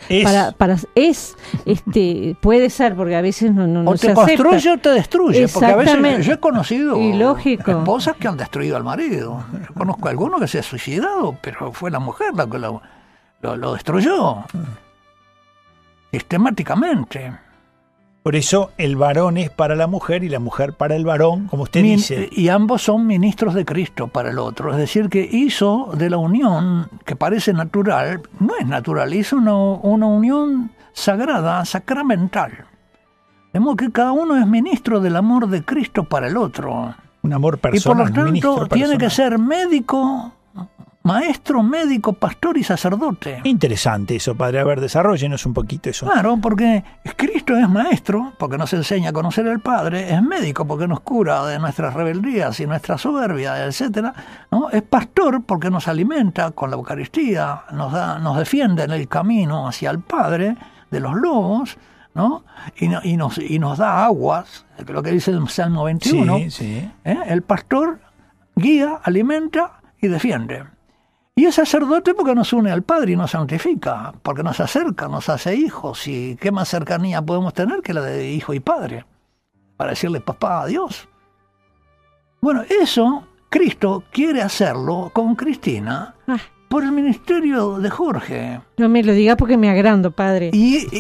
Puede ser, porque a veces no o se te acepta. construye o te destruye, porque a veces yo he conocido esposas que han destruido al marido. Yo conozco a alguno que se ha suicidado, pero fue la mujer la que lo destruyó sistemáticamente. Por eso el varón es para la mujer y la mujer para el varón, como usted dice. Y ambos son ministros de Cristo para el otro. Es decir, que hizo de la unión, que parece natural, no es natural, hizo una unión sagrada, sacramental. De modo que cada uno es ministro del amor de Cristo para el otro. Un amor personal. Y por lo tanto tiene que ser médico, maestro, médico, pastor y sacerdote. Interesante eso, padre. A ver, desarróllenos un poquito eso. Claro, porque Cristo es maestro, porque nos enseña a conocer al Padre, es médico, porque nos cura de nuestras rebeldías y nuestra soberbia, etcétera, ¿no? Es pastor, porque nos alimenta con la Eucaristía, nos defiende en el camino hacia el Padre de los lobos, ¿no? Y nos da aguas, lo que dice el Salmo 21. Sí. El pastor guía, alimenta y defiende. Y es sacerdote porque nos une al Padre y nos santifica, porque nos acerca, nos hace hijos. ¿Y qué más cercanía podemos tener que la de hijo y padre? Para decirle papá a Dios. Bueno, eso Cristo quiere hacerlo con Cristina por el ministerio de Jorge. No me lo diga porque me agrando, padre.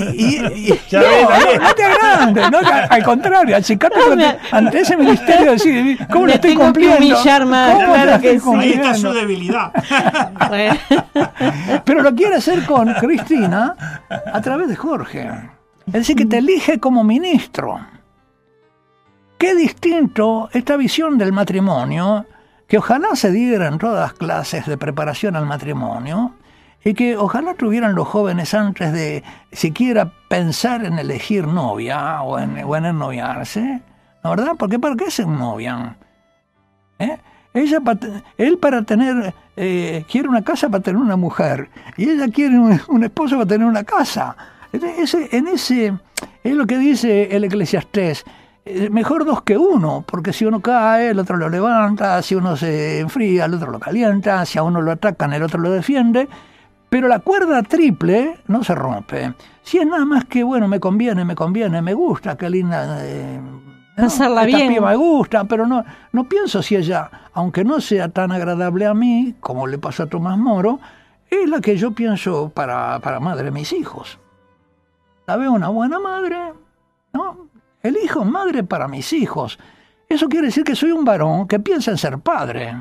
No te agrandes, al contrario, achicate ante ese ministerio, decir, ¿cómo lo estoy cumpliendo? Que humillar más, claro que sí. Ahí está su debilidad. Bueno. Pero lo quiere hacer con Cristina a través de Jorge. Es decir, que te elige como ministro. Qué distinto esta visión del matrimonio, que ojalá se diera en todas las clases de preparación al matrimonio, y que ojalá tuvieran los jóvenes antes de siquiera pensar en elegir novia o en ennoviarse, ¿no, verdad? Porque ¿para qué se ennovian? Él para tener, quiere una casa para tener una mujer, y ella quiere un esposo para tener una casa. Es lo que dice el Eclesiastés. Mejor dos que uno, porque si uno cae, el otro lo levanta, si uno se enfría, el otro lo calienta, si a uno lo atacan, el otro lo defiende, pero la cuerda triple no se rompe. Si es nada más que, bueno, me conviene, me gusta, qué linda, pasarla esta bien. piba me gusta, pero no pienso si ella, aunque no sea tan agradable a mí, como le pasó a Tomás Moro, es la que yo pienso para madre de mis hijos. La veo una buena madre, ¿no? Elijo madre para mis hijos. Eso quiere decir que soy un varón que piensa en ser padre.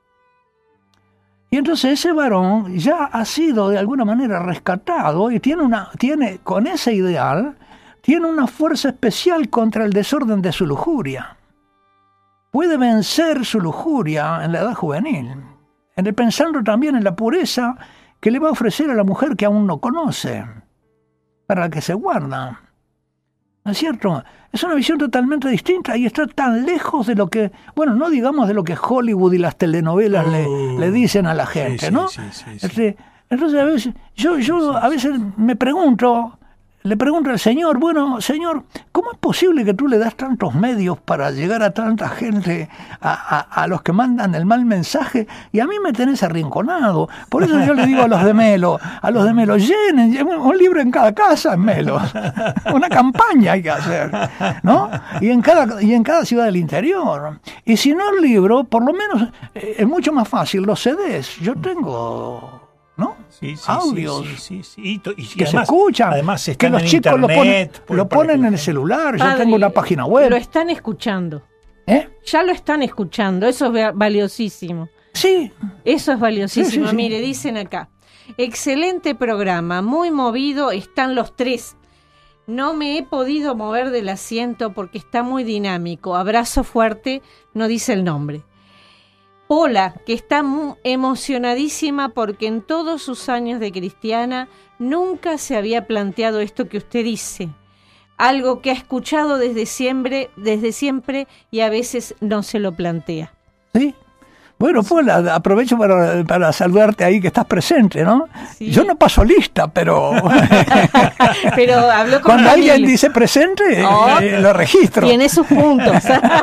Y entonces ese varón ya ha sido de alguna manera rescatado y tiene con ese ideal, tiene una fuerza especial contra el desorden de su lujuria. Puede vencer su lujuria en la edad juvenil, pensando también en la pureza que le va a ofrecer a la mujer que aún no conoce, para la que se guarda. ¿No es cierto? Es una visión totalmente distinta y está tan lejos de lo que, bueno, no digamos de lo que Hollywood y las telenovelas le dicen a la gente, ¿no? Sí. Entonces a veces, yo a veces le pregunto al Señor, bueno, Señor, ¿cómo es posible que tú le das tantos medios para llegar a tanta gente, a los que mandan el mal mensaje, y a mí me tenés arrinconado? Por eso yo le digo a los de Melo, llenen un libro en cada casa en Melo, una campaña hay que hacer, ¿no? Y en cada ciudad del interior. Y si no el libro, por lo menos es mucho más fácil los CDs. Yo tengo, ¿no? Audios y que además, se escuchan, además que los chicos internet, lo ponen en el celular. Padre, yo tengo una página web. Lo están escuchando. Ya lo están escuchando. Eso es valiosísimo. Sí. Eso es valiosísimo. Sí. Mire, dicen acá: excelente programa, muy movido, están los tres. No me he podido mover del asiento porque está muy dinámico. Abrazo fuerte, no dice el nombre. Pola, que está muy emocionadísima porque en todos sus años de cristiana nunca se había planteado esto que usted dice. Algo que ha escuchado desde siempre y a veces no se lo plantea. Sí, Bueno, pues aprovecho para saludarte ahí que estás presente, ¿no? Sí. Yo no paso lista, pero Pero habló con cuando Camilo. alguien dice presente, Oh, lo registro. Tiene sus puntos.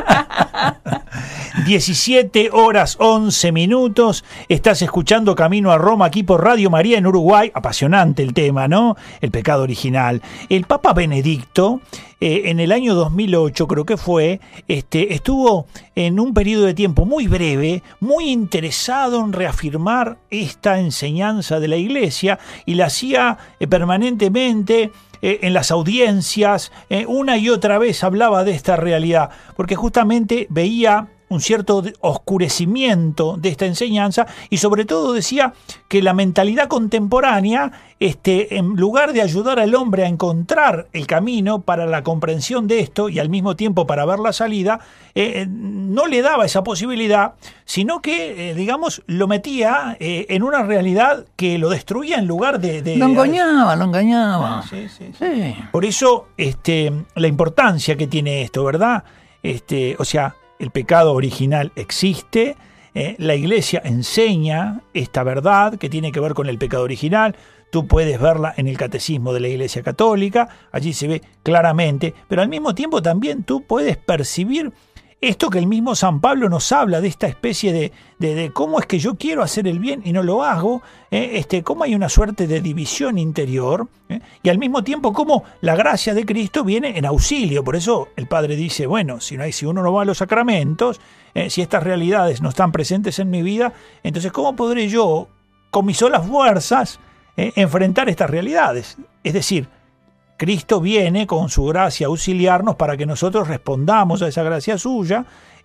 17:11. Estás escuchando Camino a Roma aquí por Radio María en Uruguay. Apasionante el tema, ¿no? El pecado original. El Papa Benedicto, en el año 2008, creo que fue, estuvo en un periodo de tiempo muy breve, muy interesado en reafirmar esta enseñanza de la Iglesia, y la hacía permanentemente. En las audiencias, una y otra vez hablaba de esta realidad, porque justamente veía un cierto oscurecimiento de esta enseñanza, y sobre todo decía que la mentalidad contemporánea, en lugar de ayudar al hombre a encontrar el camino para la comprensión de esto y al mismo tiempo para ver la salida, no le daba esa posibilidad, sino que, digamos, lo metía en una realidad que lo destruía en lugar de Lo engañaba. Sí, sí, sí. Sí. Por eso, la importancia que tiene esto, ¿verdad? O sea, el pecado original existe, la Iglesia enseña esta verdad que tiene que ver con el pecado original. Tú puedes verla en el Catecismo de la Iglesia Católica, allí se ve claramente, pero al mismo tiempo también tú puedes percibir esto que el mismo San Pablo nos habla, de esta especie de cómo es que yo quiero hacer el bien y no lo hago, cómo hay una suerte de división interior, y al mismo tiempo cómo la gracia de Cristo viene en auxilio. Por eso el Padre dice, bueno, si uno no va a los sacramentos, si estas realidades no están presentes en mi vida, entonces ¿cómo podré yo, con mis solas fuerzas, enfrentar estas realidades? Es decir, Cristo viene con su gracia a auxiliarnos para que nosotros respondamos a esa gracia suya,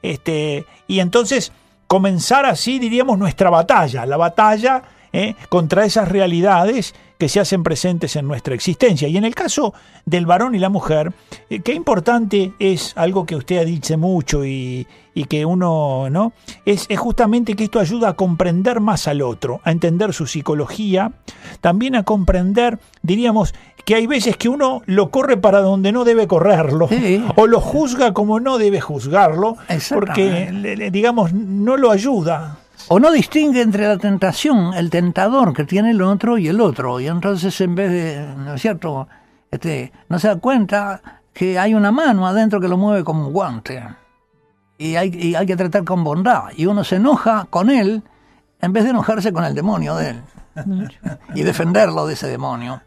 y entonces comenzar así, diríamos, nuestra batalla, la batalla contra esas realidades que se hacen presentes en nuestra existencia. Y en el caso del varón y la mujer, qué importante es algo que usted ha dicho mucho y que uno, ¿no? Es justamente que esto ayuda a comprender más al otro, a entender su psicología, también a comprender, diríamos, que hay veces que uno lo corre para donde no debe correrlo, Sí. o lo juzga como no debe juzgarlo, porque, digamos, no lo ayuda. O no distingue entre la tentación, el tentador que tiene el otro y el otro. Y entonces en vez de, ¿no es cierto?, no se da cuenta que hay una mano adentro que lo mueve como un guante. Y hay que tratar con bondad. Y uno se enoja con él en vez de enojarse con el demonio de él. Y defenderlo de ese demonio.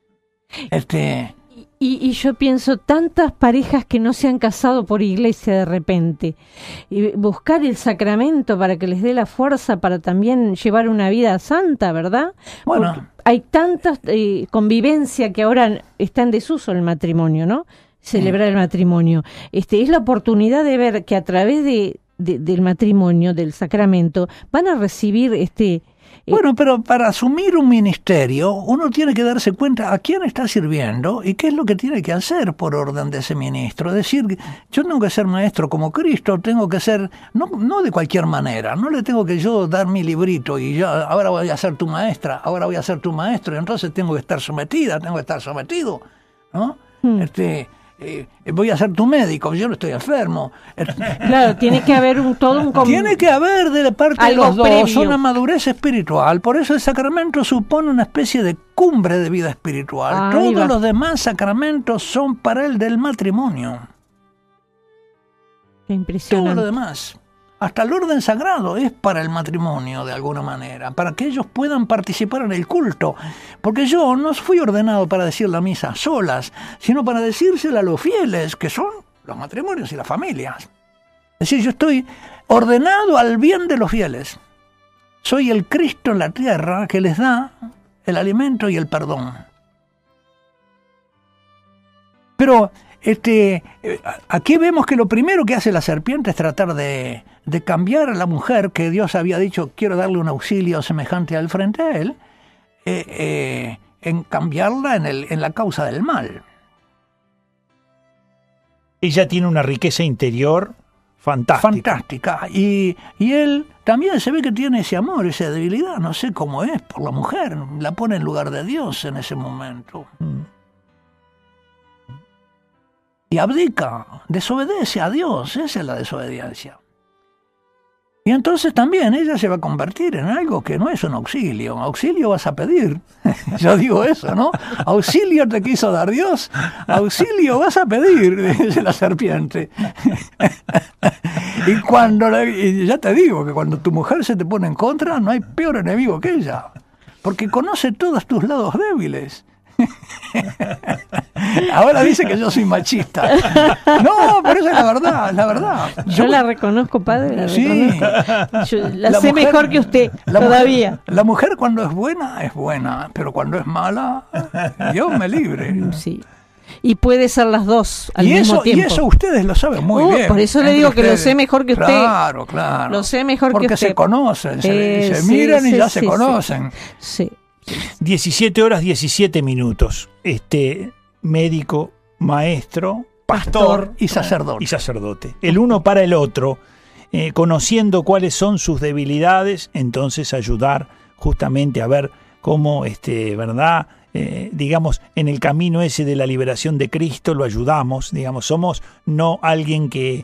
Y yo pienso, tantas parejas que no se han casado por iglesia de repente, y buscar el sacramento para que les dé la fuerza para también llevar una vida santa, ¿verdad? Bueno. Porque hay tantas convivencia que ahora está en desuso el matrimonio, ¿no? Celebrar el matrimonio. Es la oportunidad de ver que a través del matrimonio, del sacramento, van a recibir Bueno, pero para asumir un ministerio, uno tiene que darse cuenta a quién está sirviendo y qué es lo que tiene que hacer por orden de ese ministro. Es decir, yo tengo que ser maestro como Cristo, tengo que ser, no de cualquier manera, no le tengo que yo dar mi librito y yo ahora voy a ser tu maestra, ahora voy a ser tu maestro, y entonces tengo que estar sometida, tengo que estar sometido, ¿no? Voy a ser tu médico, yo no estoy enfermo. Claro, tiene que haber Tiene que haber de parte de algo los dos previo. una madurez espiritual. Por eso el sacramento supone una especie de cumbre de vida espiritual. Ahí va. Todos los demás sacramentos son para el del matrimonio. Qué Todo impresionante. lo demás. Hasta el orden sagrado es para el matrimonio de alguna manera, para que ellos puedan participar en el culto. Porque yo no fui ordenado para decir la misa solas, sino para decírsela a los fieles, que son los matrimonios y las familias. Es decir, yo estoy ordenado al bien de los fieles. Soy el Cristo en la tierra que les da el alimento y el perdón. Pero aquí vemos que lo primero que hace la serpiente es tratar de cambiar a la mujer que Dios había dicho, quiero darle un auxilio semejante al frente a él, en cambiarla en la causa del mal. Ella tiene una riqueza interior fantástica. Fantástica. Y él también se ve que tiene ese amor, esa debilidad, no sé cómo es, por la mujer. La pone en lugar de Dios en ese momento. Y abdica, desobedece a Dios, esa es la desobediencia. Y entonces también ella se va a convertir en algo que no es un auxilio. Auxilio vas a pedir. Yo digo eso, ¿no? Auxilio te quiso dar Dios. Auxilio vas a pedir, dice la serpiente. Y ya te digo que cuando tu mujer se te pone en contra, no hay peor enemigo que ella. Porque conoce todos tus lados débiles. Ahora dice que yo soy machista. No, pero esa es la verdad, la verdad. Yo la reconozco, padre, la Sí. reconozco. Yo la sé mujer- mejor que usted, la todavía. Mujer, la mujer cuando es buena, pero cuando es mala, Dios me libre. Sí. Y puede ser las dos al Y mismo eso, tiempo. y eso ustedes lo saben muy bien. Por eso le entre digo que lo ustedes. sé mejor que usted. Claro, claro. Lo sé mejor que Porque usted. se conocen, se Sí, miran y sí, ya sí, se sí. conocen. Sí. 17 horas 17 minutos. Médico, maestro, pastor Y sacerdote. y sacerdote. El uno para el otro, conociendo cuáles son sus debilidades, entonces ayudar justamente a ver cómo, ¿verdad? Digamos, en el camino ese de la liberación de Cristo lo ayudamos, digamos, somos no alguien que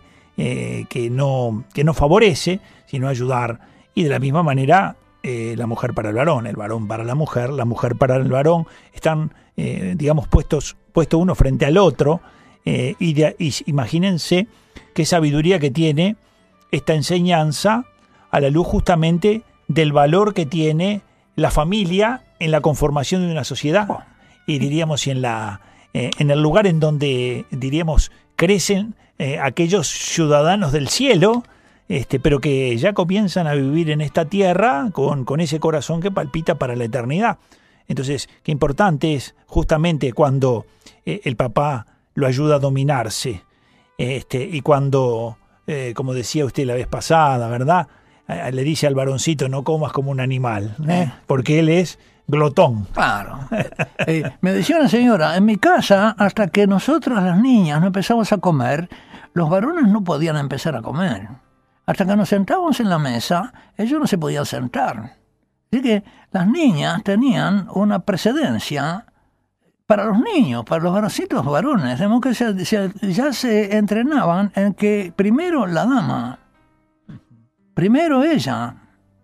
no favorece, sino ayudar. Y de la misma manera, la mujer para el varón para la mujer para el varón, están, digamos, puesto uno frente al otro, y imagínense qué sabiduría que tiene esta enseñanza a la luz justamente del valor que tiene la familia en la conformación de una sociedad, y diríamos en el lugar en donde, diríamos, crecen aquellos ciudadanos del cielo, pero que ya comienzan a vivir en esta tierra con ese corazón que palpita para la eternidad. Entonces, qué importante es justamente cuando el papá lo ayuda a dominarse, y cuando, como decía usted la vez pasada, ¿verdad? Le dice al varoncito, no comas como un animal, porque él es glotón. Claro. Me decía una señora, en mi casa, hasta que nosotros las niñas no empezamos a comer, los varones no podían empezar a comer. Hasta que nos sentábamos en la mesa, ellos no se podían sentar. Así que las niñas tenían una precedencia para los niños, para los varoncitos varones. Tenemos que ya se entrenaban en que primero la dama, primero ella,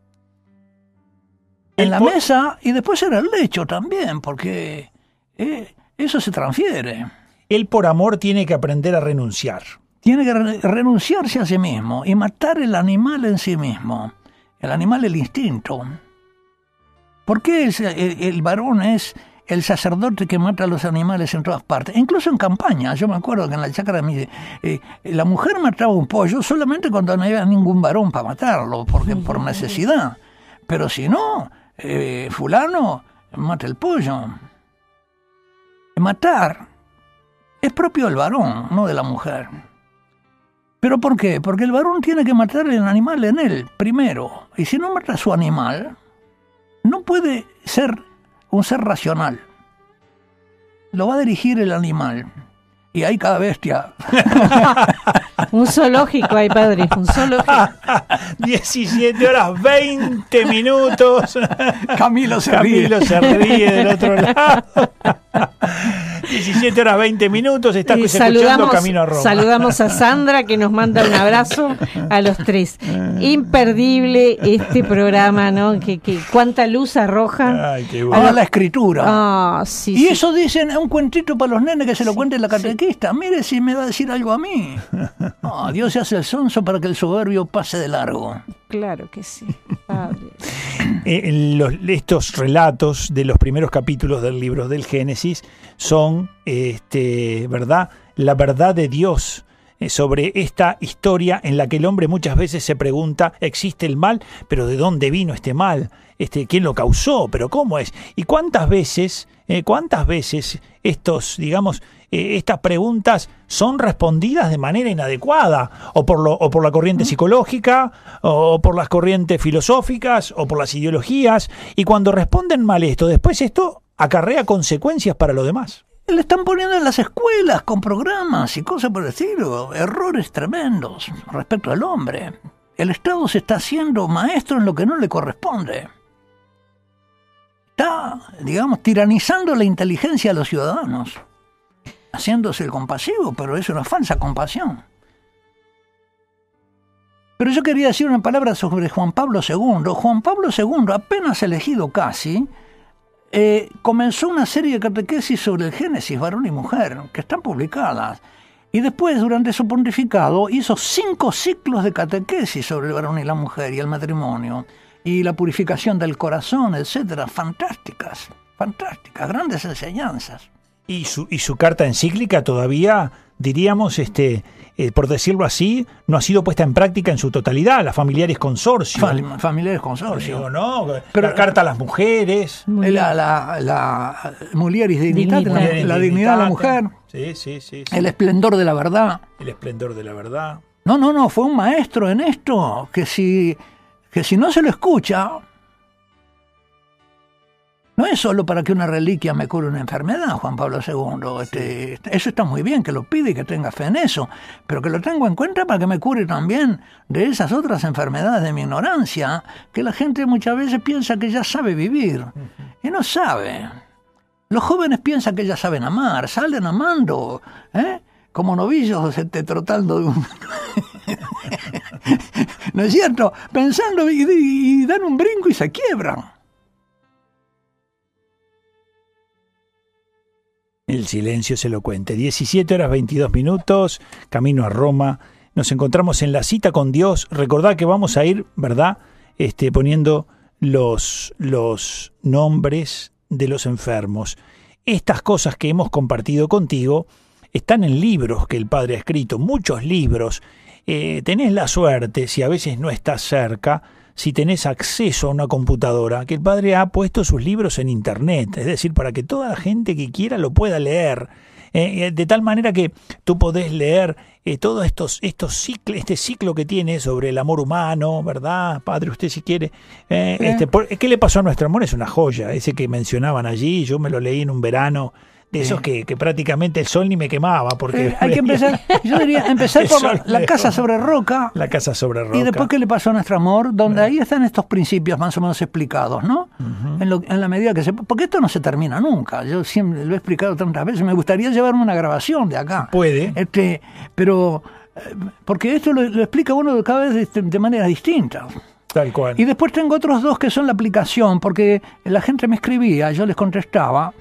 en la mesa, y después era el lecho también, porque eso se transfiere. Él por amor tiene que aprender a renunciar. Tiene que renunciarse a sí mismo y matar el animal en sí mismo. El animal, el instinto. ¿Por qué el varón es el sacerdote que mata a los animales en todas partes? Incluso en campaña. Yo me acuerdo que en la chacra la mujer mataba un pollo solamente cuando no había ningún varón para matarlo, porque por necesidad. Pero si no, fulano mata el pollo. Matar es propio del varón, no de la mujer. ¿Pero por qué? Porque el varón tiene que matar el animal en él primero. Y si no mata a su animal, no puede ser un ser racional. Lo va a dirigir el animal. Y hay cada bestia. Un zoológico hay, padre, un zoológico. 17 horas 20 minutos. Camilo se ríe. Camilo se ríe del otro lado. 17 horas 20 minutos. Está escuchando Camino a Roma. Saludamos a Sandra, que nos manda un abrazo a los tres. Imperdible este programa, ¿no? Que cuánta luz arroja. Ay, qué bueno. A la escritura. Ah, sí, Y sí. eso dicen, es un cuentito para los nenes que se lo cuente la catequista. Mire si me va a decir algo a mí. No, Dios se hace el sonso para que el soberbio pase de largo. Claro que sí, padre. Estos relatos de los primeros capítulos del libro del Génesis son, ¿verdad? La verdad de Dios sobre esta historia en la que el hombre muchas veces se pregunta, ¿existe el mal? ¿Pero de dónde vino este mal? ¿Quién lo causó? ¿Pero cómo es? ¿Y cuántas veces estos, digamos, estas preguntas son respondidas de manera inadecuada, o por la corriente psicológica, o por las corrientes filosóficas, o por las ideologías, y cuando responden mal después esto acarrea consecuencias para lo demás? Le están poniendo en las escuelas con programas y cosas por el estilo, errores tremendos respecto al hombre. El Estado se está haciendo maestro en lo que no le corresponde. Está, digamos, tiranizando la inteligencia de los ciudadanos, haciéndose el compasivo, pero es una falsa compasión. Pero yo quería decir una palabra sobre Juan Pablo II. Juan Pablo II, apenas elegido casi, comenzó una serie de catequesis sobre el Génesis, varón y mujer, que están publicadas. Y después, durante su pontificado, hizo 5 ciclos de catequesis sobre el varón y la mujer y el matrimonio, y la purificación del corazón, etcétera. Fantásticas, grandes enseñanzas. Y su carta encíclica todavía, diríamos, por decirlo así, no ha sido puesta en práctica en su totalidad. La Familiares Consorcio. Familiares Consorcio. Digo, ¿no? Pero, la carta a las mujeres. La Mulieris Dignitatem, la dignidad de la mujer. Sí. El esplendor de la verdad. El esplendor de la verdad. No, fue un maestro en esto, que si no se lo escucha, no es solo para que una reliquia me cure una enfermedad, Juan Pablo II. Eso está muy bien, que lo pide y que tenga fe en eso, pero que lo tengo en cuenta para que me cure también de esas otras enfermedades de mi ignorancia, que la gente muchas veces piensa que ya sabe vivir, y no sabe. Los jóvenes piensan que ya saben amar, salen amando, como novillos trotando de un... ¿No es cierto? Pensando y dan un brinco y se quiebran. El silencio es elocuente. 17:22, camino a Roma. Nos encontramos en la cita con Dios. Recordad que vamos a ir, ¿verdad? Poniendo los nombres de los enfermos. Estas cosas que hemos compartido contigo están en libros que el Padre ha escrito, muchos libros. Tenés la suerte, si a veces no estás cerca, si tenés acceso a una computadora, que el Padre ha puesto sus libros en internet, es decir, para que toda la gente que quiera lo pueda leer, de tal manera que tú podés leer todos este ciclo que tiene sobre el amor humano, ¿verdad? Padre, usted si quiere, ¿qué le pasó a nuestro amor? Es una joya, ese que mencionaban allí, yo me lo leí en un verano, de esos que prácticamente el sol ni me quemaba, porque hay que empezar, yo diría, empezar por la casa sobre roca. La casa sobre roca. Y después, ¿qué le pasó a nuestro amor? Donde ahí están estos principios más o menos explicados, ¿no? Uh-huh. En la medida que porque esto no se termina nunca. Yo siempre lo he explicado tantas veces. Me gustaría llevarme una grabación de acá. Puede. Pero porque esto lo explica uno cada vez de manera distinta. Tal cual. Y después tengo otros 2 que son la aplicación, porque la gente me escribía, yo les contestaba.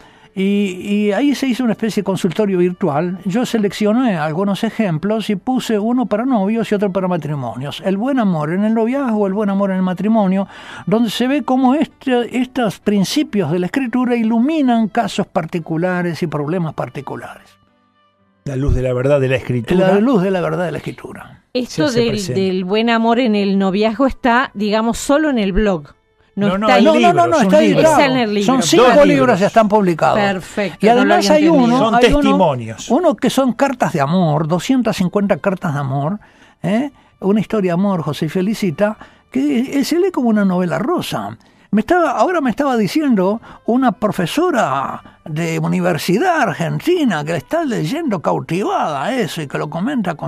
Y ahí se hizo una especie de consultorio virtual. Yo seleccioné algunos ejemplos y puse uno para novios y otro para matrimonios. El buen amor en el noviazgo, el buen amor en el matrimonio, donde se ve cómo estos principios de la Escritura iluminan casos particulares y problemas particulares. La luz de la verdad de la Escritura. La luz de la verdad de la Escritura. Esto del buen amor en el noviazgo está, digamos, solo en el blog. No, está ahí. Está en el libro. Son 5 libros que están publicados. Perfecto. Y además hay son testimonios. Uno que son cartas de amor, 250 cartas de amor, una historia de amor, José Felicita, que se lee como una novela rosa. Ahora me estaba diciendo una profesora de universidad argentina que le está leyendo cautivada eso y que lo comenta con